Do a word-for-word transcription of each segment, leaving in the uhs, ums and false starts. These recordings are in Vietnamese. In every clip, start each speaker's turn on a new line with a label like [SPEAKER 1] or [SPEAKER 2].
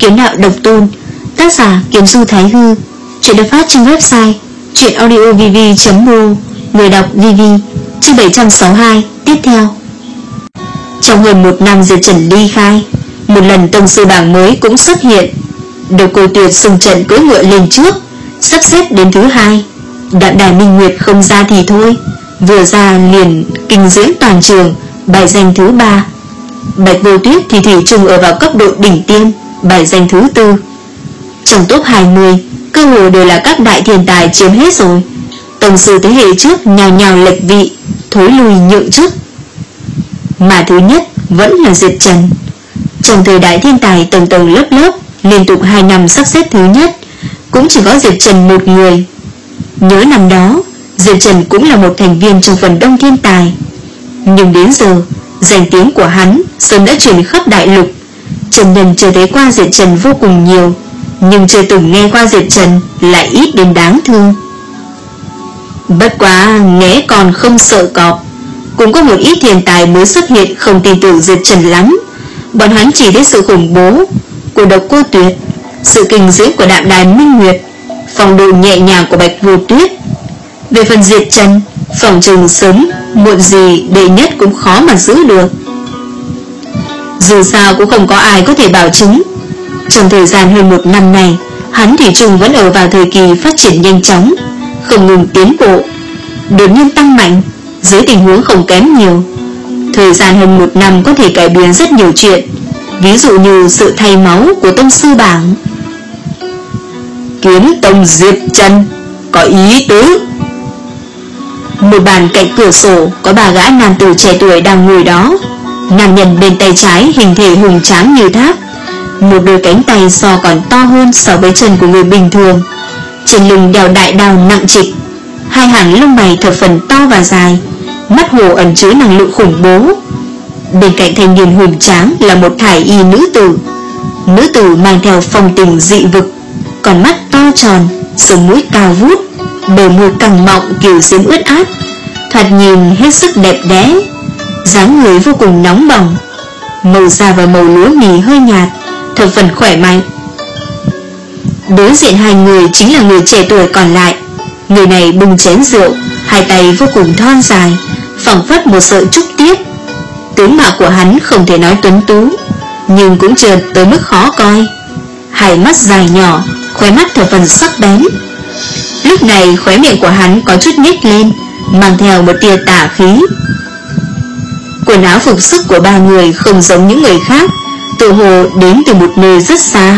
[SPEAKER 1] Kiếm đạo độc tôn. Tác giả Kiếm Du Thái Hư. Chuyện được phát trên website truyện audio v v chấm ro. Người đọc vê vê. Chương bảy trăm sáu mươi hai. Tiếp theo. Trong hơn một năm Diệp Trần ly khai, một lần tông sư bảng mới cũng xuất hiện. Độc Cô Tuyệt xung trận cưỡi ngựa lên trước, sắp xếp đến thứ hai. Đạm Đài Minh Nguyệt không ra thì thôi, vừa ra liền kinh diễm toàn trường, bài danh thứ ba. Bạch Vô Tuyết thì thủy chung ở vào cấp độ đỉnh tiêm, bài danh thứ tư. Trong top hai mươi, cơ hồ đều là các đại thiên tài chiếm hết rồi. Tông sư thế hệ trước nhào nhào lệch vị, thối lùi nhượng chức. Mà thứ nhất vẫn là Diệp Trần. Trong thời đại thiên tài tầng tầng lớp lớp, liên tục hai năm sắp xếp thứ nhất, cũng chỉ có Diệp Trần một người. Nhớ năm đó, Diệp Trần cũng là một thành viên trong phần đông thiên tài. Nhưng đến giờ, danh tiếng của hắn sớm đã truyền khắp đại lục. Trần nhân chưa thấy qua Diệp Trần vô cùng nhiều, nhưng chưa từng nghe qua Diệp Trần lại ít đến đáng thương. Bất quá nghe còn không sợ cọp, cũng có một ít thiên tài mới xuất hiện không tin tưởng Diệp Trần lắm. Bọn hắn chỉ thấy sự khủng bố của Độc Cô Tuyệt, sự kinh diễm của Đạm Đài Minh Nguyệt, phong độ nhẹ nhàng của Bạch Vô Tuyết. Về phần Diệp Trần, phòng trừng sớm muộn gì đệ nhất cũng khó mà giữ được. Dù sao cũng không có ai có thể bảo chứng. Trong thời gian hơn một năm này, hắn thủy chung vẫn ở vào thời kỳ phát triển nhanh chóng, không ngừng tiến bộ, đột nhiên tăng mạnh, dưới tình huống không kém nhiều. Thời gian hơn một năm có thể cải biến rất nhiều chuyện, ví dụ như sự thay máu của tông sư bảng. Kiếm tông Diệp Trần có ý tứ. Một bàn cạnh cửa sổ có ba gã nam tử trẻ tuổi đang ngồi đó. Nam nhân bên tay trái hình thể hùng tráng như tháp, một đôi cánh tay so còn to hơn so với chân của người bình thường. Trên lưng đeo đại đao nặng trịch, hai hàng lông mày thập phần to và dài, mắt hồ ẩn chứa năng lượng khủng bố. Bên cạnh thanh niên hùng tráng là một thải y nữ tử. Nữ tử mang theo phong tình dị vực, con mắt to tròn, sống mũi cao vút, bờ môi căng mọng kiểu diễm ướt át, thoạt nhìn hết sức đẹp đẽ, dáng người vô cùng nóng bỏng, màu da và màu lúa mì hơi nhạt, thập phần khỏe mạnh. Đối diện hai người chính là người trẻ tuổi còn lại. Người này bưng chén rượu, hai tay vô cùng thon dài, phảng phất một sợi trúc tiết. Tướng mạo của hắn không thể nói tuấn tú, nhưng cũng chưa tới mức khó coi. Hai mắt dài nhỏ, khóe mắt thập phần sắc bén. Lúc này khóe miệng của hắn có chút nhếch lên, mang theo một tia tà khí. Quần áo phục sức của ba người không giống những người khác, tự hồ đến từ một nơi rất xa.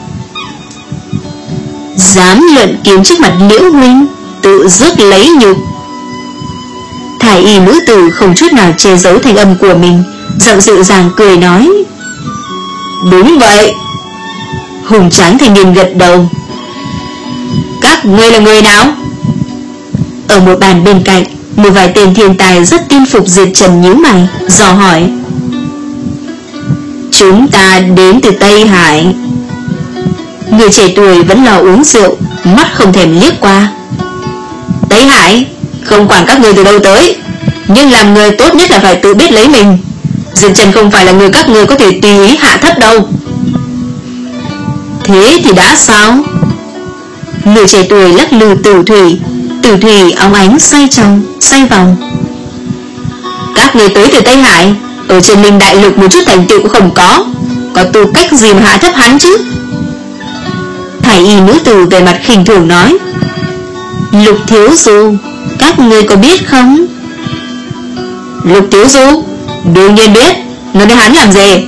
[SPEAKER 1] Dám luận kiếm trước mặt Liễu huynh, tự rước lấy nhục. Thải y nữ tử không chút nào che giấu thanh âm của mình, giọng dịu dàng cười nói: Đúng vậy. Hùng tráng thanh niên gật đầu. Các ngươi là người nào? Ở một bàn bên cạnh, một vài tên thiên tài rất tin phục Diệp Trần nhíu mày, dò hỏi: Chúng ta đến từ Tây Hải. Người trẻ tuổi vẫn lo uống rượu, mắt không thèm liếc qua. Tây Hải, không quản các người từ đâu tới, nhưng làm người tốt nhất là phải tự biết lấy mình. Diệp Trần không phải là người các người có thể tùy ý hạ thấp đâu. Thế thì đã sao? Người trẻ tuổi lắc lư tử thủy, tử thủy óng ánh xoay trong, xoay vòng. Các người tới từ Tây Hải, ở trên Linh Đại Lục một chút thành tựu cũng không có, có tư cách gì mà hạ thấp hắn chứ? Thải y nữ tử về mặt khinh thường nói: Lục thiếu du, các ngươi có biết không? Lục thiếu du? Đương nhiên biết, nói đến hắn làm gì?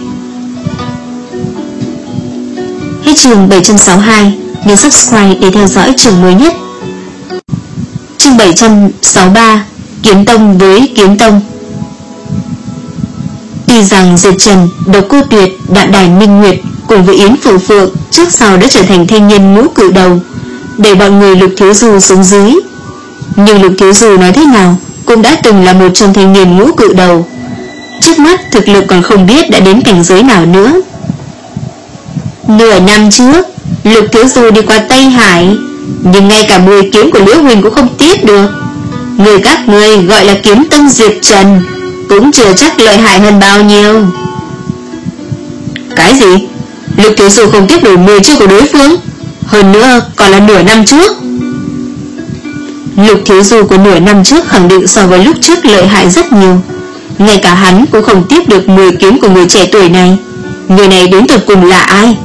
[SPEAKER 1] Hết chương bảy trăm sáu mươi hai, nhấn subscribe để theo dõi chương mới nhất. Chương bảy trăm sáu mươi ba, Kiếm Tông với Kiếm Tông. Tuy rằng Diệp Trần, Độc Cô Tuyệt, Đạm Đài Minh Nguyệt cùng với Yến Phượng Phượng trước sau đã trở thành thanh niên ngũ cự đầu, để bọn người Lục thiếu du xuống dưới. Nhưng Lục thiếu du nói thế nào cũng đã từng là một trong thanh niên ngũ cự đầu. Trước mắt thực lực còn không biết đã đến cảnh giới nào nữa. Nửa năm trước, Lục thiếu du đi qua Tây Hải, nhưng ngay cả mười kiếm của Liễu huynh cũng không tiếp được. Người các ngươi gọi là kiếm tông Diệp Trần cũng chưa chắc lợi hại hơn bao nhiêu. Cái gì? Lục thiếu sư không tiếp nổi mười chiêu của đối phương, hơn nữa còn là nửa năm trước. Lục thiếu du của nửa năm trước khẳng định so với lúc trước lợi hại rất nhiều. Ngay cả hắn cũng không tiếp được mười kiếm của người trẻ tuổi này. Người này đến tột cùng là ai?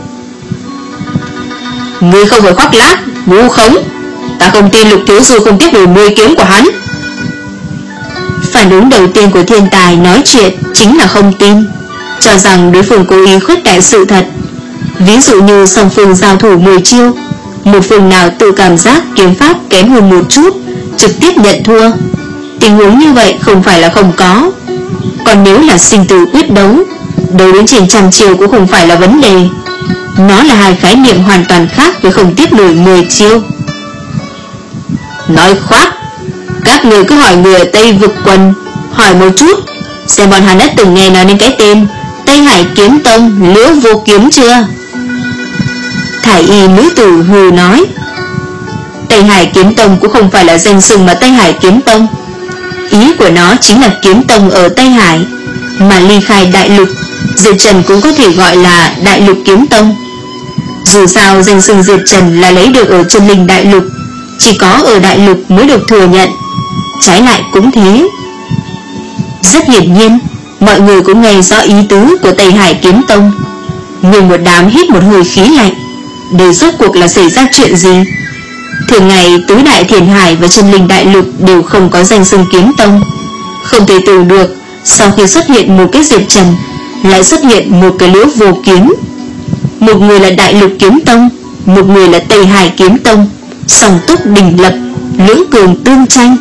[SPEAKER 1] Ngươi không phải khoác lác, ngu khống. Ta không tin Lục thiếu du không tiếp được mười kiếm của hắn. Phản ứng đầu tiên của thiên tài nói chuyện chính là không tin, cho rằng đối phương cố ý khuếch đại sự thật. Ví dụ như song phương giao thủ mười chiêu, một phương nào tự cảm giác kiếm pháp kém hơn một chút, trực tiếp nhận thua. Tình huống như vậy không phải là không có. Còn nếu là sinh tử quyết đấu, đấu đến trên trăm chiêu cũng không phải là vấn đề. Nó là hai khái niệm hoàn toàn khác với không tiếp nổi mười chiêu. Nói khoác, các người cứ hỏi người ở Tây Vực Quần, hỏi một chút xem bọn hắn đã từng nghe nói đến cái tên Tây Hải Kiếm Tông Liễu Vô Kiếm chưa? Thải y nữ tử hừ nói. Tây Hải Kiếm Tông cũng không phải là danh xưng mà Tây Hải Kiếm Tông. Ý của nó chính là kiếm tông ở Tây Hải, mà ly khai đại lục, Diệt Trần cũng có thể gọi là Đại Lục Kiếm Tông. Dù sao danh xưng Diệt Trần là lấy được ở chân linh đại lục, chỉ có ở đại lục mới được thừa nhận. Trái lại cũng thế. Rất hiển nhiên, mọi người cũng nghe rõ ý tứ của Tây Hải Kiếm Tông. Nguyên một đám hít một hơi khí lạnh. Đây rốt cuộc là xảy ra chuyện gì? Thường ngày tứ đại thiền hải và chân linh đại lục đều không có danh xưng kiếm tông. Không thể tưởng được sau khi xuất hiện một cái Diệt Trần lại xuất hiện một cái Liễu Vô Kiếm. Một người là Đại Lục Kiếm Tông, một người là Tây Hải Kiếm Tông, song túc đỉnh lập, lưỡng cường tương tranh.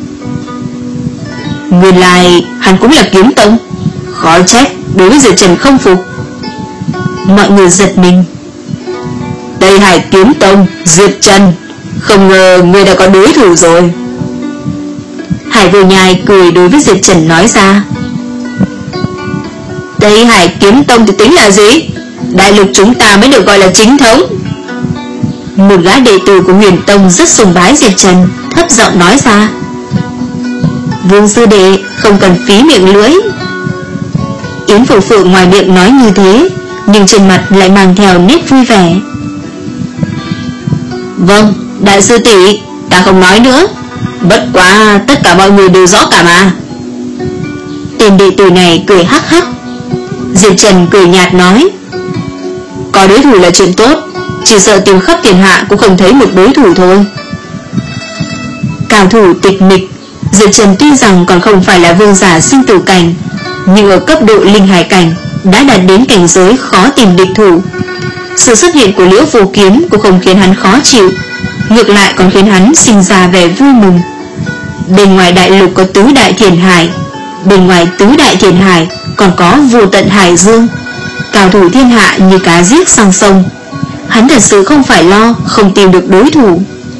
[SPEAKER 1] Nguyên lai hắn cũng là kiếm tông, khó trách đối với Diệt Trần không phục. Mọi người giật mình. Tây Hải Kiếm Tông, Diệt Trần, không ngờ người đã có đối thủ rồi. Hải Vô Nhai cười đối với Diệt Trần nói ra. Tây Hải Kiếm Tông thì tính là gì? Đại lục chúng ta mới được gọi là chính thống. Một gã đệ tử của Huyền Tông rất sùng bái Diệt Trần, thấp giọng nói ra. Vương sư đệ không cần phí miệng lưỡi. Yến Phượng Phượng ngoài miệng nói như thế, nhưng trên mặt lại mang theo nét vui vẻ. Vâng, đại sư tỷ, ta không nói nữa. Bất quá tất cả mọi người đều rõ cả mà. Tên đệ tử này cười hắc hắc. Diệt Trần cười nhạt nói. Có đối thủ là chuyện tốt, chỉ sợ tìm khắp thiên hạ cũng không thấy một đối thủ thôi. Cao thủ tịch mịch, Diệt Trần tuy rằng còn không phải là vương giả sinh tử cảnh, nhưng ở cấp độ linh hải cảnh đã đạt đến cảnh giới khó tìm địch thủ. Sự xuất hiện của Liễu Vô Kiếm cũng không khiến hắn khó chịu, ngược lại còn khiến hắn sinh ra vẻ vui mừng. Bên ngoài đại lục có tứ đại thiền hải, bên ngoài tứ đại thiền hải còn có vô tận hải dương, cao thủ thiên hạ như cá giết sang sông. Hắn thật sự không phải lo không tìm được đối thủ.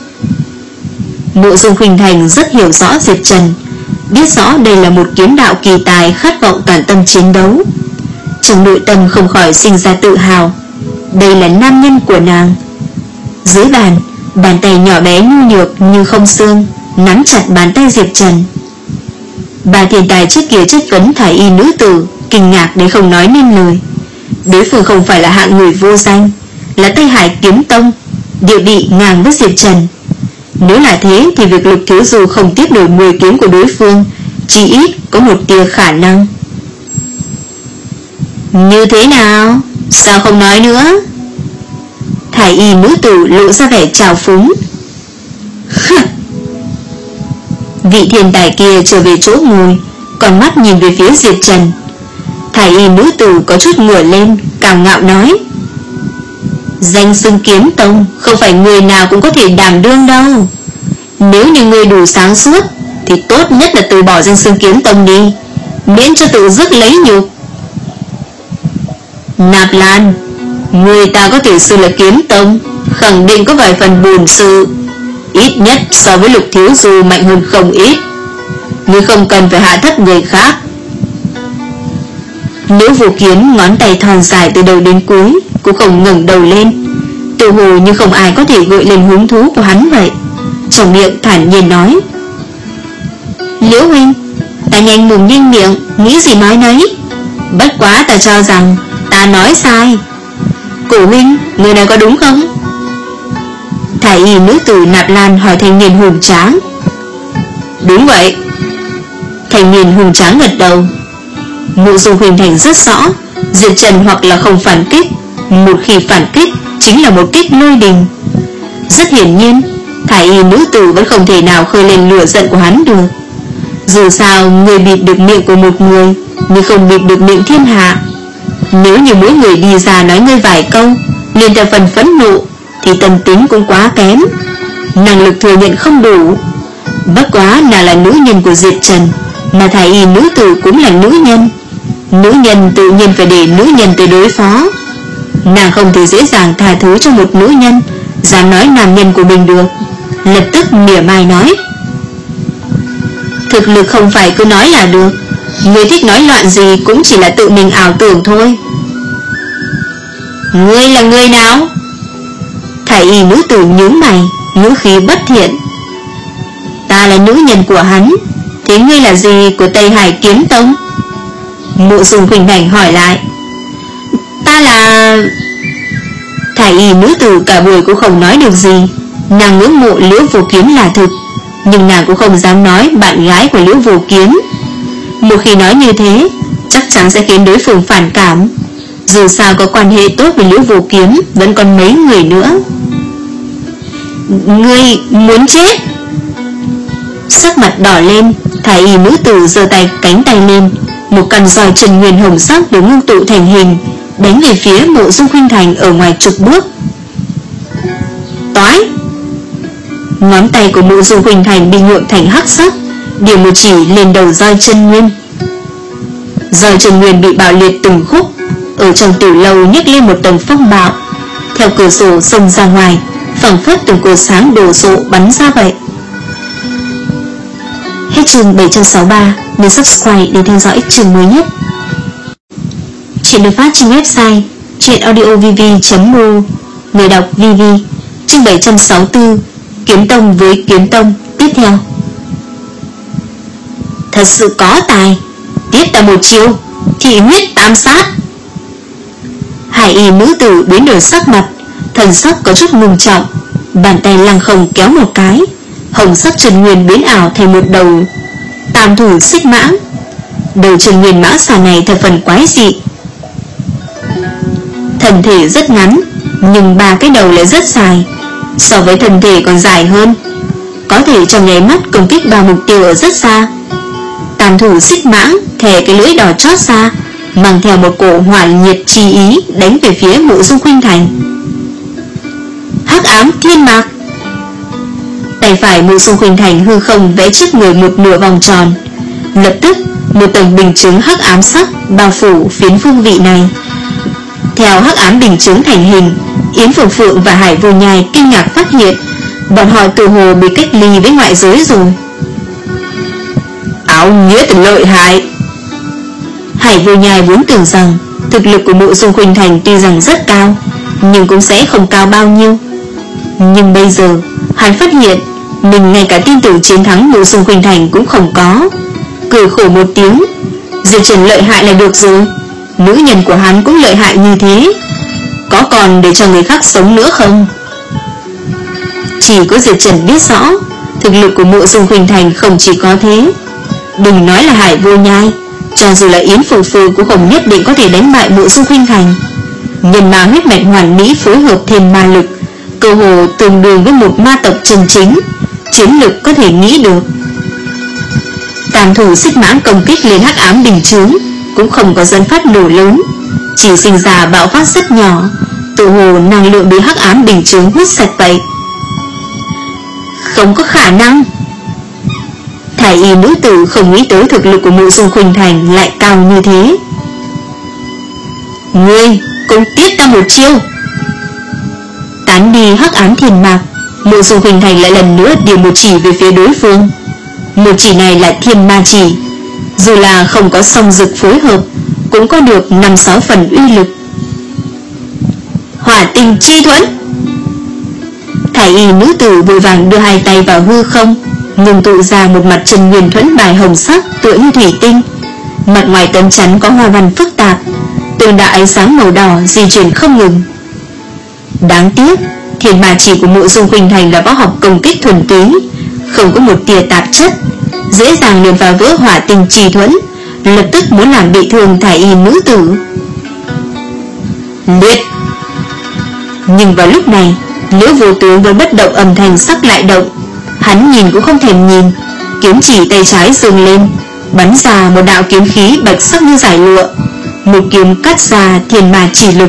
[SPEAKER 1] Mộ Dung Khuynh Thành rất hiểu rõ Diệt Trần, biết rõ đây là một kiếm đạo kỳ tài khát vọng toàn tâm chiến đấu. Trong nội tâm không khỏi sinh ra tự hào. Đây là nam nhân của nàng. Dưới bàn, bàn tay nhỏ bé nhu nhược như không xương nắm chặt bàn tay Diệp Trần. Bà thiên tài trước kia chất vấn thải y nữ tử kinh ngạc đến không nói nên lời. Đối phương không phải là hạng người vô danh, là Tây Hải Kiếm Tông, địa vị ngang với Diệp Trần. Nếu là thế thì việc Lục thiếu du không tiếp nổi mười kiếm của đối phương chỉ ít có một tia khả năng. Như thế nào? Sao không nói nữa? Thải y nữ tử lộ ra vẻ trào phúng. Vị thiên tài kia trở về chỗ ngồi, còn mắt nhìn về phía Diệp Trần. Thải y nữ tử có chút ngửa lên, cao ngạo nói. Danh xưng kiếm tông không phải người nào cũng có thể đảm đương đâu. Nếu như người đủ sáng suốt thì tốt nhất là từ bỏ danh xưng kiếm tông đi, miễn cho tự dứt lấy nhục. Nạp Lan, người ta có thể xưng là kiếm tông, khẳng định có vài phần bổn sự, ít nhất so với Lục thiếu du mạnh hơn không ít. Ngươi không cần phải hạ thấp người khác. Liễu Vô Kiếm ngón tay thon dài từ đầu đến cuối cũng không ngẩng đầu lên, tự hồ như không ai có thể gợi lên hứng thú của hắn vậy. Trong miệng thản nhiên nói. Liễu huynh, ta nhanh mồm nhanh miệng, nghĩ gì nói nấy. Bất quá ta cho rằng ta nói sai. Cổ huynh, người này có đúng không? Thái y nữ tử Nạp Lan hỏi thanh niên hùng tráng. Đúng vậy. Thanh niên hùng tráng gật đầu. Mộ Dung Khuynh Thành rất rõ, Diệp Trần hoặc là không phản kích, một khi phản kích chính là một kích lôi đình. Rất hiển nhiên, Thái y nữ tử vẫn không thể nào khơi lên lửa giận của hắn được. Dù sao, người bịt được miệng của một người, nhưng không bịt được miệng thiên hạ. Nếu như mỗi người đi ra nói ngươi vài câu, liền theo phần phẫn nộ, thì tâm tính cũng quá kém, năng lực thừa nhận không đủ. Bất quá nàng là nữ nhân của Diệp Trần, mà Thái y nữ tử cũng là nữ nhân. Nữ nhân tự nhiên phải để nữ nhân tới đối phó. Nàng không thể dễ dàng tha thứ cho một nữ nhân dám nói nam nhân của mình được. Lập tức mỉa mai nói: thực lực không phải cứ nói là được, người thích nói loạn gì cũng chỉ là tự mình ảo tưởng thôi. Ngươi là người nào? Thái y nữ tử nhíu mày, ngữ khí bất thiện. Ta là nữ nhân của hắn. Thế ngươi là gì của Tây Hải Kiếm Tông? Mộ Dung Khuynh Thành hỏi lại. Ta là... Thái y nữ tử cả buổi cũng không nói được gì. Nàng ngưỡng mộ Liễu Vô Kiếm là thực, nhưng nàng cũng không dám nói bạn gái của Liễu Vô Kiếm. Một khi nói như thế, chắc chắn sẽ khiến đối phương phản cảm. Dù sao có quan hệ tốt với Liễu Vô Kiếm, vẫn còn mấy người nữa. Ngươi muốn chết? Sắc mặt đỏ lên, Thái y nữ tử giơ tay cánh tay lên, một căn roi trần nguyên hồng sắc được ngưng tụ thành hình, đánh về phía Mộ Dung Khuynh Thành ở ngoài chục bước. Toái! Ngón tay của Mộ Dung Khuynh Thành bị nhuộm thành hắc sắc, điểm một chỉ lên đầu roi chân nguyên. Roi chân nguyên bị bạo liệt từng khúc, ở trong tiểu lâu nhấc lên một tầng phong bạo, theo cửa sổ xông ra ngoài, phảng phất từng cột sáng đổ sộ bắn ra vậy. Hết chương bảy trăm sáu mươi ba, nhấn subscribe để theo dõi chương mới nhất. Chuyện được phát trên website truyện audio v v chấm m o. Người đọc vê vê. Chương bảy trăm sáu mươi tư, Kiếm Tông với Kiếm Tông tiếp theo. Thật sự có tài, tiếp ta một chiêu, thị huyết tam sát. Hải y nữ tử biến đổi sắc mặt, thần sắc có chút ngưng trọng, bàn tay lăng không kéo một cái, hồng sắc trần nguyên biến ảo thành một đầu tam thủ xích mãng. Đầu trần nguyên mãng xà này thật phần quái dị, thân thể rất ngắn, nhưng ba cái đầu lại rất dài, so với thân thể còn dài hơn, có thể trong nháy mắt công kích ba mục tiêu ở rất xa. Tam thủ xích mãng thè cái lưỡi đỏ chót ra, mang theo một cổ hỏa nhiệt chi ý đánh về phía Mộ Dung Khuynh Thành. Hắc ám thiên mạc. Tay phải Mộ Dung Khuynh Thành hư không vẽ trước người một nửa vòng tròn, lập tức một tầng bình chứng hắc ám sắc bao phủ phiến phương vị này. Theo hắc ám bình chứng thành hình, Yến Phượng Phượng và Hải Vô Nhai kinh ngạc phát hiện bọn họ tự hồ bị cách ly với ngoại giới rồi. Áo nghĩa thật lợi hại. Hải Vô Nhai vốn tưởng rằng thực lực của Mộ Dung Khuynh Thành tuy rằng rất cao, nhưng cũng sẽ không cao bao nhiêu. Nhưng bây giờ hắn phát hiện mình ngay cả tin tưởng chiến thắng Mộ Dung Khuynh Thành cũng không có. Cười khổ một tiếng, Diệp Trần lợi hại là được rồi, nữ nhân của hắn cũng lợi hại như thế, có còn để cho người khác sống nữa không? Chỉ có Diệp Trần biết rõ thực lực của Mộ Dung Khuynh Thành không chỉ có thế. Đừng nói là Hải Vô Nhai, cho dù là Yến Phượng Phượng cũng không nhất định có thể đánh bại Mộ Dung Khuynh Thành. Nhân ma huyết mạch hoàn mỹ phối hợp thêm ma lực, cơ hồ tương đương với một ma tộc chân chính, chiến lực có thể nghĩ được. Tam thủ xích mãng công kích lên hắc ám bình chướng cũng không có dẫn phát nổ lớn, chỉ sinh ra bạo phát rất nhỏ, tự hồ năng lượng bị hắc ám bình chướng hút sạch vậy. Không có khả năng. Thái y nữ tử không nghĩ tới thực lực của Mộ Dung Khuynh Thành lại cao như thế. Ngươi cũng tiếp ta một chiêu. Tán đi hắc ám thiên mạc, Mộ Dung Khuynh Thành lại lần nữa điểm một chỉ về phía đối phương. Một chỉ này là thiên ma chỉ, dù là không có song dực phối hợp cũng có được năm sáu phần uy lực. Hỏa tinh chi thuẫn. Thái y nữ tử vội vàng đưa hai tay vào hư không, ngừng tụ ra một mặt trần nguyên thuẫn bài hồng sắc tựa như thủy tinh. Mặt ngoài tấm chắn có hoa văn phức tạp, từng đạo ánh sáng màu đỏ di chuyển không ngừng. Đáng tiếc, thiên ma chỉ của Mộ Dung Khuynh Thành là võ học công kích thuần túy, không có một tia tạp chất, dễ dàng liền phá vỡ hỏa tình trì thuẫn, lập tức muốn làm bị thương Thái Y nữ tử. Liệt! Nhưng vào lúc này, Liễu Vô Tướng với bất động âm thanh sắc lại động. Hắn nhìn cũng không thèm nhìn, kiếm chỉ tay trái giương lên, bắn ra một đạo kiếm khí bạch sắc như giải lụa, một kiếm cắt ra thiên ma chỉ lực.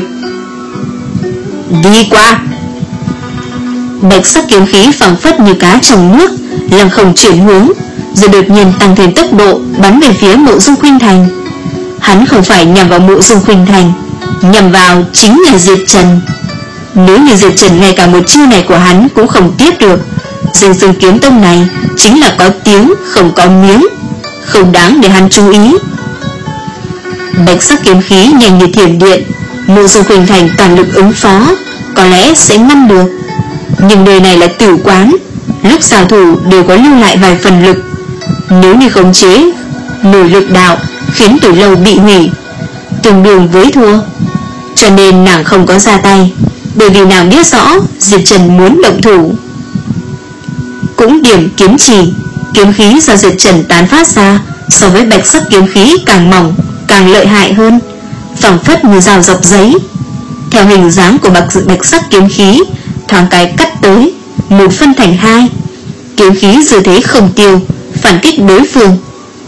[SPEAKER 1] Đi qua! Bạch sắc kiếm khí phảng phất như cá trong nước, lăng không chuyển hướng, rồi đột nhiên tăng thêm tốc độ bắn về phía Mộ Dung Khuynh Thành. Hắn không phải nhằm vào Mộ Dung Khuynh Thành, nhằm vào chính là Diệp Trần. Nếu như Diệp Trần ngay cả một chiêu này của hắn cũng không tiếp được, Dương Dương kiếm tông này chính là có tiếng không có miếng, không đáng để hắn chú ý. Bạch sắc kiếm khí nhanh như thiểm điện, Mộ Dung Khuynh Thành toàn lực ứng phó, có lẽ sẽ ngăn được. Nhưng nơi này là tử quán, lúc giao thủ đều có lưu lại vài phần lực. Nếu như khống chế nổi lực đạo, khiến tử lâu bị hủy, tương đương với thua. Cho nên nàng không có ra tay, bởi vì nàng biết rõ Diệp Trần muốn động thủ. Cũng điểm kiếm chỉ, kiếm khí do Diệp Trần tán phát ra so với bạch sắc kiếm khí càng mỏng, càng lợi hại hơn, phảng phất như dao dọc giấy. Theo hình dáng của bạch, bạch sắc kiếm khí, thoáng cái cắt tới, một phân thành hai. Kiếm khí dư thế không tiêu, phản kích đối phương.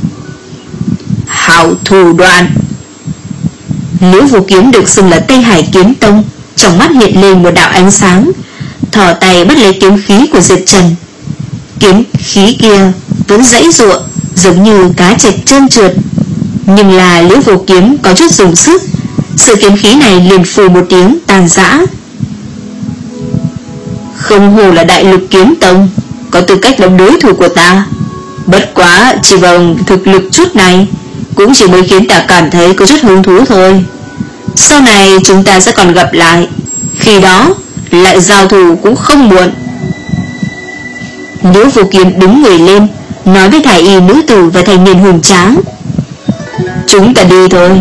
[SPEAKER 1] Hảo thủ đoạn! Liễu Vô Kiếm được xưng là Tây Hải Kiếm Tông, trong mắt hiện lên một đạo ánh sáng, thò tay bắt lấy kiếm khí của Diệp Trần. Kiếm khí kia vẫn dãy giụa, giống như cá trạch trơn trượt, nhưng là Liễu Vô Kiếm có chút dùng sức, sự kiếm khí này liền phù một tiếng tàn rã. Không hồ là Đại Lục Kiếm Tông, có tư cách làm đối thủ của ta. Bất quá chỉ vào thực lực chút này cũng chỉ mới khiến ta cảm thấy có chút hứng thú thôi. Sau này chúng ta sẽ còn gặp lại, khi đó lại giao thủ cũng không muộn. Liễu Vô Kiếm đứng người lên, nói với Thái Y nữ tử và thanh niên hùng tráng: Chúng ta đi thôi.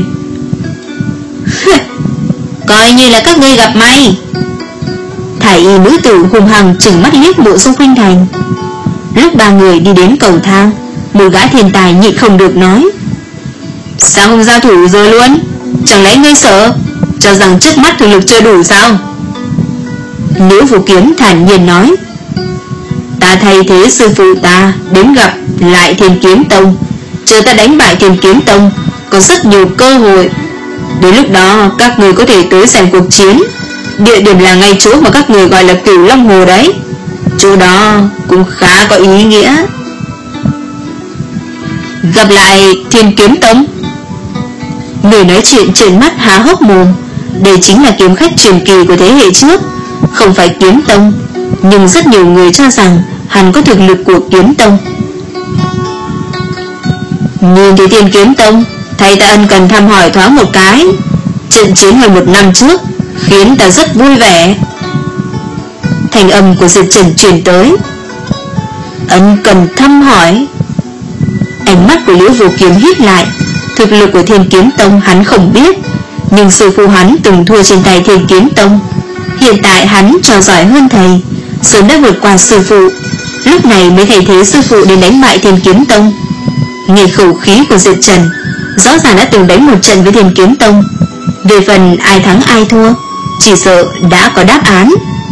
[SPEAKER 1] Coi như là các ngươi gặp may. Thái Y nữ tử hùng hằng trừng mắt liếc Mộ Dung Khuynh Thành. Lúc ba người đi đến cầu thang, một gã thiên tài nhịn không được nói: Sao không giao thủ rồi luôn? Chẳng lẽ ngươi sợ, cho rằng trước mắt thực lực chưa đủ sao? Liễu Vô Kiếm thản nhiên nói: Ta thay thế sư phụ ta đến gặp lại Thiên Kiếm Tông, chờ ta đánh bại Thiên Kiếm Tông, có rất nhiều cơ hội. Đến lúc đó các người có thể tới xem cuộc chiến. Địa điểm là ngay chỗ mà các người gọi là Cửu Long Hồ đấy. Chỗ đó cũng khá có ý nghĩa. Gặp lại Thiên Kiếm Tông? Người nói chuyện trợn mắt há hốc mồm. Đây chính là kiếm khách truyền kỳ của thế hệ trước, không phải Kiếm Tông, nhưng rất nhiều người cho rằng hắn có thực lực của Kiếm Tông. Nhìn thấy Thiên Kiếm Tông, thầy ta ân cần thăm hỏi thoáng một cái. Trận chiến hơn một năm trước khiến ta rất vui vẻ. Thành âm của Diệp Trần truyền tới. Ân cần thăm hỏi. Ánh mắt của Liễu Vô Kiếm hít lại. Thực lực của Thiên Kiếm Tông hắn không biết, nhưng sư phụ hắn từng thua trên tay Thiên Kiếm Tông. Hiện tại hắn trò giỏi hơn thầy, sớm đã vượt qua sư phụ, lúc này mới thay thế sư phụ đến đánh bại Thiên Kiếm Tông. Nghe khẩu khí của Diệp Trần, rõ ràng đã từng đánh một trận với Thiên Kiếm Tông. Về phần ai thắng ai thua, chỉ sợ đã có đáp án.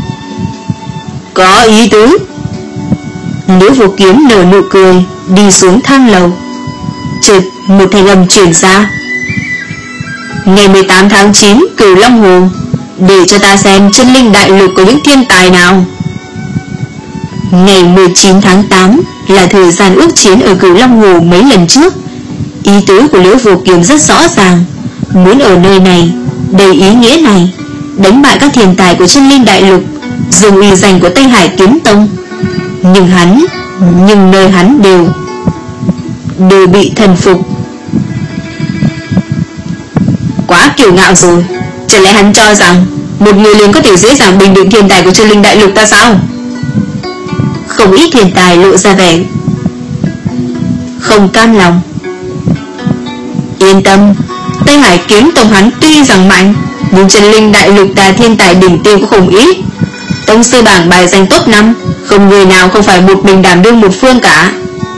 [SPEAKER 1] Có ý tứ. Liễu Vô Kiếm nở nụ cười, đi xuống thang lầu. Chợt một thanh âm truyền ra: Ngày mười tám tháng chín, Cửu Long Hồ, để cho ta xem chân linh đại lục có những thiên tài nào. Ngày mười chín tháng tám là thời gian ước chiến ở Cửu Long Hồ mấy lần trước. Ý tứ của Liễu Vô Kiếm rất rõ ràng, muốn ở nơi này đầy ý nghĩa này, đánh bại các thiên tài của chân linh đại lục, dùng uy danh của Tây Hải Kiếm Tông. Nhưng hắn Nhưng nơi hắn đều Đều bị thần phục. Quá kiêu ngạo rồi. Chẳng lẽ hắn cho rằng một người liền có thể dễ dàng bình định thiên tài của chân linh đại lục ta sao? Không ít thiên tài lộ ra vẻ không cam lòng. Yên tâm, Tây Hải kiếm tông hắn tuy rằng mạnh, nhưng chân linh đại lục Tà Thiên Tài đỉnh tiêu cũng không ít. Tông sư bảng bài danh top năm, không người nào không phải một mình đảm đương một phương cả.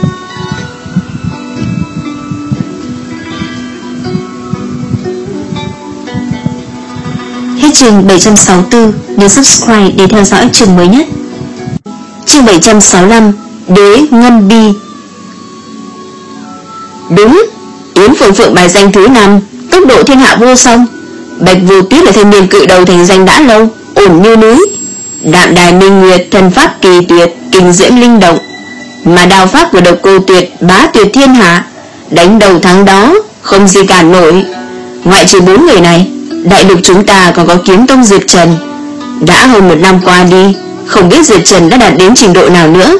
[SPEAKER 1] Hết chương bảy trăm sáu mươi tư, nhớ subscribe để theo dõi chương mới nhất. Chương bảy trăm sáu mươi lăm, Đế Ngân Bi. Đúng, Yến Phượng Phượng bài danh thứ năm, tốc độ thiên hạ vô song. Bạch Vô Tuyết là thanh niên cự đầu thành danh đã lâu, ổn như núi. Đạm Đài Minh Nguyệt thần pháp kỳ tuyệt, kinh diễm linh động, mà đao pháp của Độc Cô Tuyệt bá tuyệt thiên hạ, đánh đầu thắng đó, không gì cản nổi. Ngoại trừ bốn người này, đại lục chúng ta còn có kiếm tông Diệp Trần. Đã hơn một năm qua đi, không biết Diệp Trần đã đạt đến trình độ nào nữa.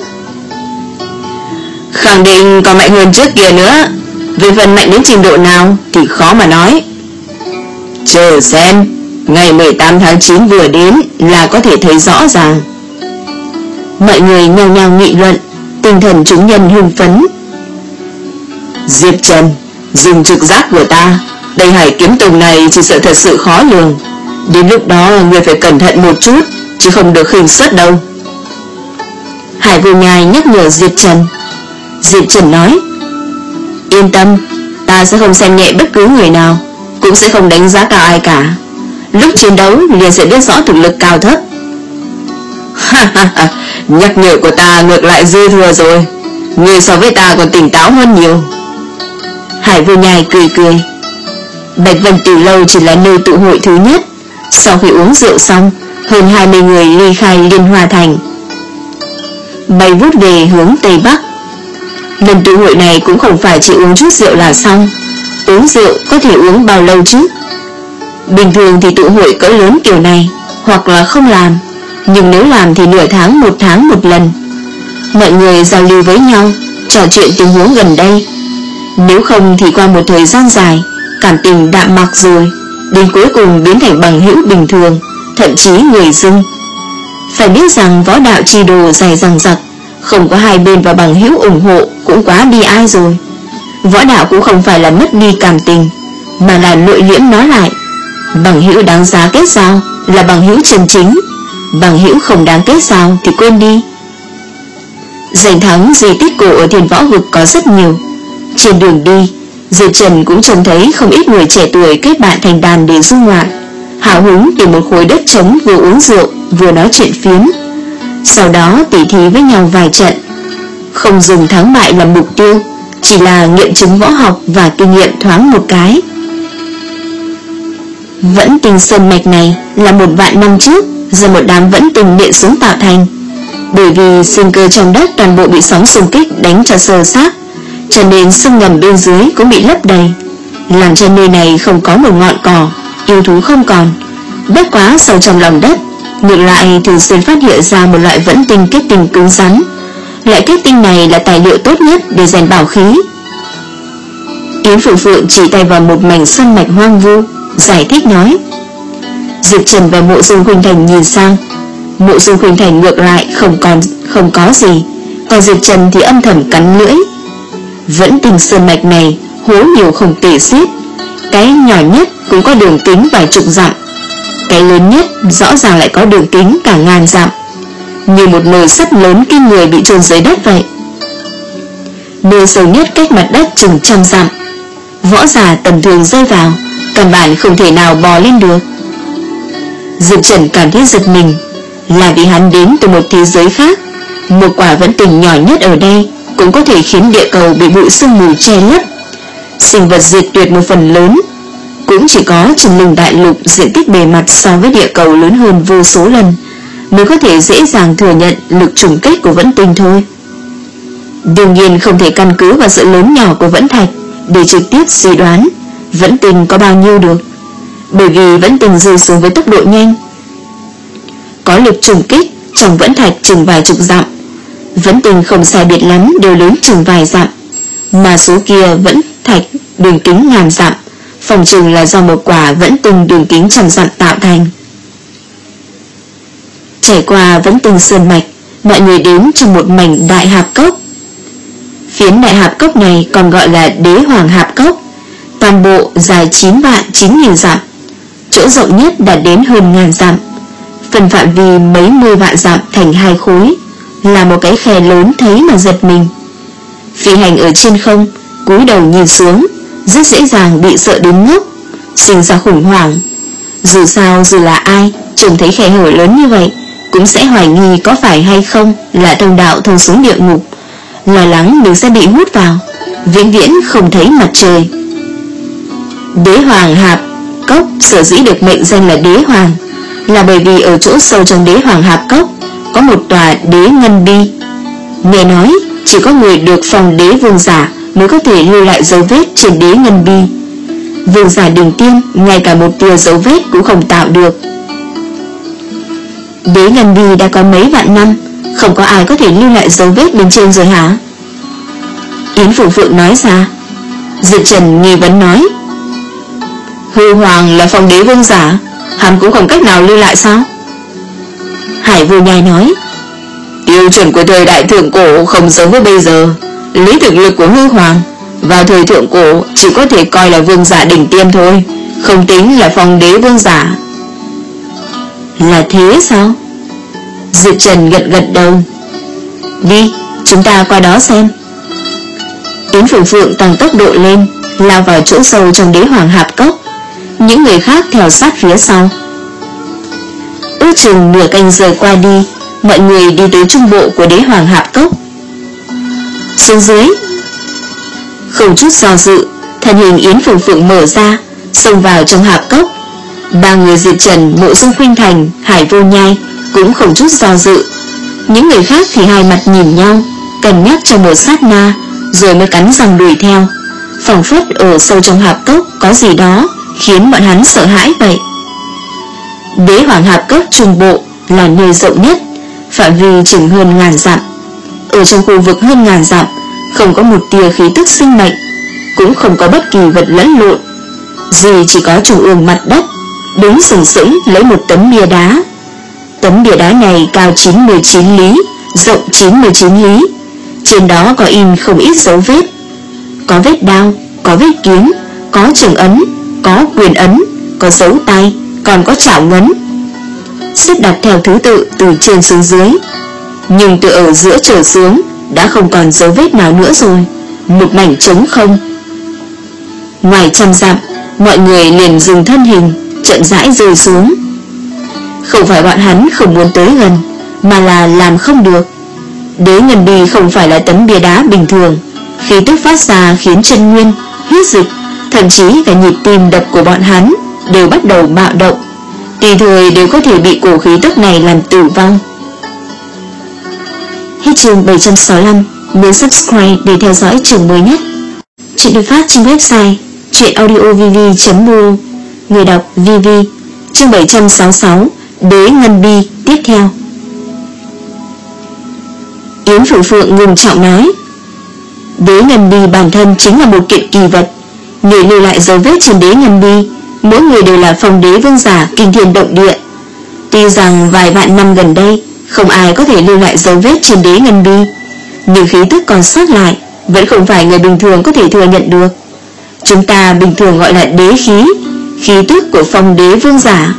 [SPEAKER 1] Khẳng định còn mạnh hơn trước kia nữa. Về phần mạnh đến trình độ nào thì khó mà nói. Chờ xem, ngày mười tám tháng chín vừa đến là có thể thấy rõ ràng. Mọi người nhao nhao nghị luận, tinh thần chúng nhân hưng phấn. Diệp Trần, dùng trực giác của ta, Tây Hải kiếm tông này chỉ sợ thật sự khó lường. Đến lúc đó người phải cẩn thận một chút, chứ không được khinh suất đâu. Hải Vô Nhai nhắc nhở Diệp Trần. Diệp Trần nói, yên tâm, ta sẽ không xem nhẹ bất cứ người nào, cũng sẽ không đánh giá cao ai cả. Lúc chiến đấu liền sẽ biết rõ thực lực cao thấp. Nhắc nhở của ta ngược lại dư thừa rồi, người so với ta còn tỉnh táo hơn nhiều. Hải Vô Nhai cười cười. Bạch Vân Tử Lâu chỉ là nơi tụ hội thứ nhất. Sau khi uống rượu xong, hơn hai mươi người ly khai Liên Hoa Thành, bay vút về hướng Tây Bắc. Lần tụ hội này cũng không phải chỉ uống chút rượu là xong. Uống rượu có thể uống bao lâu chứ? Bình thường thì tụ hội cỡ lớn kiểu này hoặc là không làm, nhưng nếu làm thì nửa tháng một tháng một lần. Mọi người giao lưu với nhau, trò chuyện tình huống gần đây. Nếu không thì qua một thời gian dài, cảm tình đạm mặc rồi, đến cuối cùng biến thành bằng hữu bình thường, thậm chí người dưng. Phải biết rằng võ đạo chi đồ dài dằng dặc, không có hai bên và bằng hữu ủng hộ cũng quá bi ai rồi. Võ đạo cũng không phải là mất đi cảm tình, mà là nội liễm nó lại. Bằng hữu đáng giá kết giao là bằng hữu chân chính, bằng hữu không đáng kết giao thì quên đi. Danh thắng di tích cổ ở Thiên Võ Vực có rất nhiều. Trên đường đi, Diệp Trần cũng trông thấy không ít người trẻ tuổi kết bạn thành đàn để du ngoạn, hào hứng tìm một khối đất trống vừa uống rượu vừa nói chuyện phiếm. Sau đó tỉ thí với nhau vài trận, không dùng thắng bại làm mục tiêu, chỉ là nghiệm chứng võ học và kinh nghiệm thoáng một cái. Vẫn Tình sơn mạch này là một vạn năm trước do một đám vẫn tình nện xuống tạo thành. Bởi vì sinh cơ trong đất toàn bộ bị sóng xung kích đánh cho sơ xác, cho nên sông ngầm bên dưới cũng bị lấp đầy, làm cho nơi này không có một ngọn cỏ, yêu thú không còn. Bất quá sâu trong lòng đất, ngược lại thường xuyên phát hiện ra một loại vẫn tinh kết tinh cứng rắn. Loại kết tinh này là tài liệu tốt nhất để rèn bảo khí. Yến Phượng Phượng chỉ tay vào một mảnh sơn mạch hoang vu, giải thích nói. Diệp Trần và Mộ Dung Khuynh Thành nhìn sang. Mộ Dung Khuynh Thành ngược lại không còn không có gì, còn Diệp Trần thì âm thầm cắn lưỡi. Vẫn Tình sơn mạch này hố nhiều không tể xiết, cái nhỏ nhất cũng có đường kính vài chục dặm, cái lớn nhất rõ ràng lại có đường kính cả ngàn dặm, như một nồi sắt lớn kinh người bị chôn dưới đất vậy. Nơi sâu nhất cách mặt đất chừng trăm dặm, võ giả tầm thường rơi vào căn bản không thể nào bò lên được. Diệp Trần cảm thấy giật mình, là vì hắn đến từ một thế giới khác. Một quả vẫn tình nhỏ nhất ở đây cũng có thể khiến địa cầu bị bụi sương mù che lấp, sinh vật diệt tuyệt một phần lớn. Cũng chỉ có Trần Linh Đại Lục diện tích bề mặt so với địa cầu lớn hơn vô số lần mới có thể dễ dàng thừa nhận lực trùng kích của vẫn tinh thôi. Đương nhiên không thể căn cứ vào sự lớn nhỏ của vẫn thạch để trực tiếp suy đoán vẫn tinh có bao nhiêu được, bởi vì vẫn tinh rơi xuống với tốc độ nhanh, có lực trùng kích trong vẫn thạch chừng vài chục dặm. Vẫn tinh không sai biệt lắm đều lớn chừng vài dặm, mà số kia vẫn thạch đường kính ngàn dặm, phòng chừng là do một quả vẫn tinh đường kính trăm dặm tạo thành. Trải qua vẫn tinh sơn mạch, mọi người đến trong một mảnh đại hạp cốc. Phiến đại hạp cốc này còn gọi là Đế Hoàng Hạp Cốc, Toàn bộ dài chín vạn chín nghìn dặm, chỗ rộng nhất đạt đến hơn ngàn dặm, phần phạm vi mấy mươi vạn dặm thành hai khối, là một cái khe lớn thấy mà giật mình. Phi hành ở trên không, cúi đầu nhìn xuống, rất dễ dàng bị sợ đến ngốc, sinh ra khủng hoảng. Dù sao dù là ai trông thấy khe hở lớn như vậy cũng sẽ hoài nghi có phải hay không là thông đạo thông xuống địa ngục, lo lắng mình sẽ bị hút vào, vĩnh viễn không thấy mặt trời. Đế Hoàng Hạp Cốc sở dĩ được mệnh danh là Đế Hoàng là bởi vì ở chỗ sâu trong Đế Hoàng Hạp Cốc có một tòa Đế Ngân Bi. Nghe nói chỉ có người được phong đế vương giả mới có thể lưu lại dấu vết trên Đế Ngân Bi. Vương giả đỉnh tiên ngay cả một tia dấu vết cũng không tạo được. Đế Ngân Bi đã có mấy vạn năm, không có ai có thể lưu lại dấu vết bên trên rồi hả? Yến Phượng Phượng nói ra. Diệp Trần nghi vấn nói, Hư Hoàng là phong đế vương giả, hắn cũng không cách nào lưu lại sao? Hải Vô Nhai nói, tiêu chuẩn của thời đại thượng cổ không giống với bây giờ. Lấy thực lực của Hư Hoàng, vào thời thượng cổ chỉ có thể coi là vương giả đỉnh tiêm thôi, không tính là phong đế vương giả. Là thế sao? Diệp Trần gật gật đầu. Đi, chúng ta qua đó xem. Yến Phượng Phượng tăng tốc độ lên, lao vào chỗ sâu trong Đế Hoàng Hạp Cốc. Những người khác theo sát phía sau. Ước chừng nửa canh giờ qua đi, mọi người đi tới trung bộ của Đế Hoàng Hạp Cốc. Xuống dưới. Không chút do dự, thân hình Yến Phượng Phượng mở ra, xông vào trong hạp cốc. Ba người Diệp Trần, Mộ Dung Khuynh Thành, Hải Vô Nhai cũng không chút do dự. Những người khác thì hai mặt nhìn nhau, cân nhắc trong một sát na, rồi mới cắn răng đuổi theo. Phảng phất ở sâu trong hạp cốc có gì đó khiến bọn hắn sợ hãi vậy. Đế Hoàng Hạp Cốc trung bộ là nơi rộng nhất, phạm vi chừng hơn ngàn dặm. Ở trong khu vực hơn ngàn dặm không có một tia khí tức sinh mệnh, cũng không có bất kỳ vật lẫn lộn, duy chỉ có trung ương mặt đất đứng sừng sững lấy một tấm bia đá. Tấm bia đá này cao chín mươi chín lý, rộng chín mươi chín lý. Trên đó có in không ít dấu vết, có vết đao, có vết kiếm, có trường ấn, có quyền ấn, có dấu tay, còn có chảo ngấn, xếp đặt theo thứ tự từ trên xuống dưới. Nhưng từ ở giữa trở xuống đã không còn dấu vết nào nữa rồi, một mảnh trống không. Ngoài trăm dặm, mọi người liền dừng thân hình, chậm rãi rơi xuống. Không phải bọn hắn không muốn tới gần, mà là làm không được. Đế Ngân Bi không phải là tấm bia đá bình thường, khí tức phát ra khiến chân nguyên, huyết dịch, thậm chí cả nhịp tim đập của bọn hắn đều bắt đầu bạo động, tùy thời đều có thể bị cổ khí tức này làm tử vong. Hết chương bảy trăm sáu mươi lăm, nhớ subscribe để theo dõi chương mới nhất. Chuyện được phát trên website truyện audio v v chấm m o, người đọc vê vê. Chương bảy trăm sáu mươi sáu, Đế Ngân Bi tiếp theo. Yến Phượng Phượng ngừng trọng nói, Đế Ngân Bi bản thân chính là một kiện kỳ vật. Người lưu lại dấu vết trên Đế Ngân Bi, mỗi người đều là phong đế vương giả kinh thiên động địa. Tuy rằng vài vạn năm gần đây không ai có thể lưu lại dấu vết trên Đế Ngân Bi, nhưng khí tức còn sót lại vẫn không phải người bình thường có thể thừa nhận được. Chúng ta bình thường gọi là đế khí, khí tức của phong đế vương giả.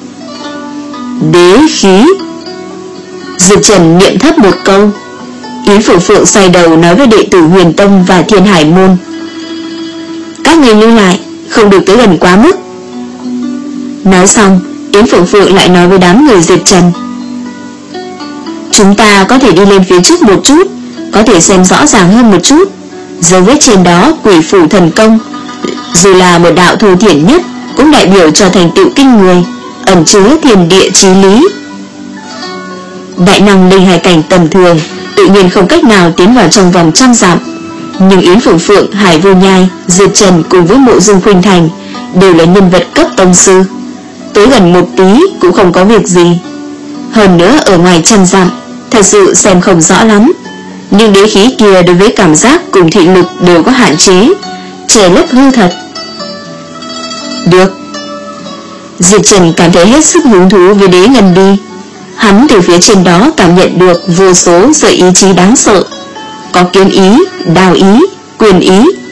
[SPEAKER 1] Đế khí. Diệp Trần niệm thấp một câu. Yến Phượng Phượng xoay đầu nói với đệ tử Huyền Tông và Thiên Hải Môn, các người lưu lại, không được tới gần quá mức. Nói xong, Yến Phượng Phượng lại nói với đám người Diệp Trần, chúng ta có thể đi lên phía trước một chút, có thể xem rõ ràng hơn một chút. Dấu vết trên đó quỷ phủ thần công, dù là một đạo thô thiển nhất, cũng đại biểu cho thành tựu kinh người, ẩn chứa thiên địa chí lý. Đại năng linh hải cảnh tầm thường tự nhiên không cách nào tiến vào trong vòng trăm dặm, nhưng Yến Phượng Phượng, Hải Vô Nhai, Diệp Trần cùng với Mộ Dung Khuynh Thành đều là nhân vật cấp tông sư, tới gần một tí cũng không có việc gì. Hơn nữa ở ngoài trăm dặm thật sự xem không rõ lắm, nhưng đế khí kia đối với cảm giác cùng thị lực đều có hạn chế, che lấp hư thật. Được. Diệp Trần cảm thấy hết sức hứng thú với Đế Ngân Bi. Hắn từ phía trên đó cảm nhận được vô số sợi ý chí đáng sợ, có kiếm ý, đao ý, quyền ý.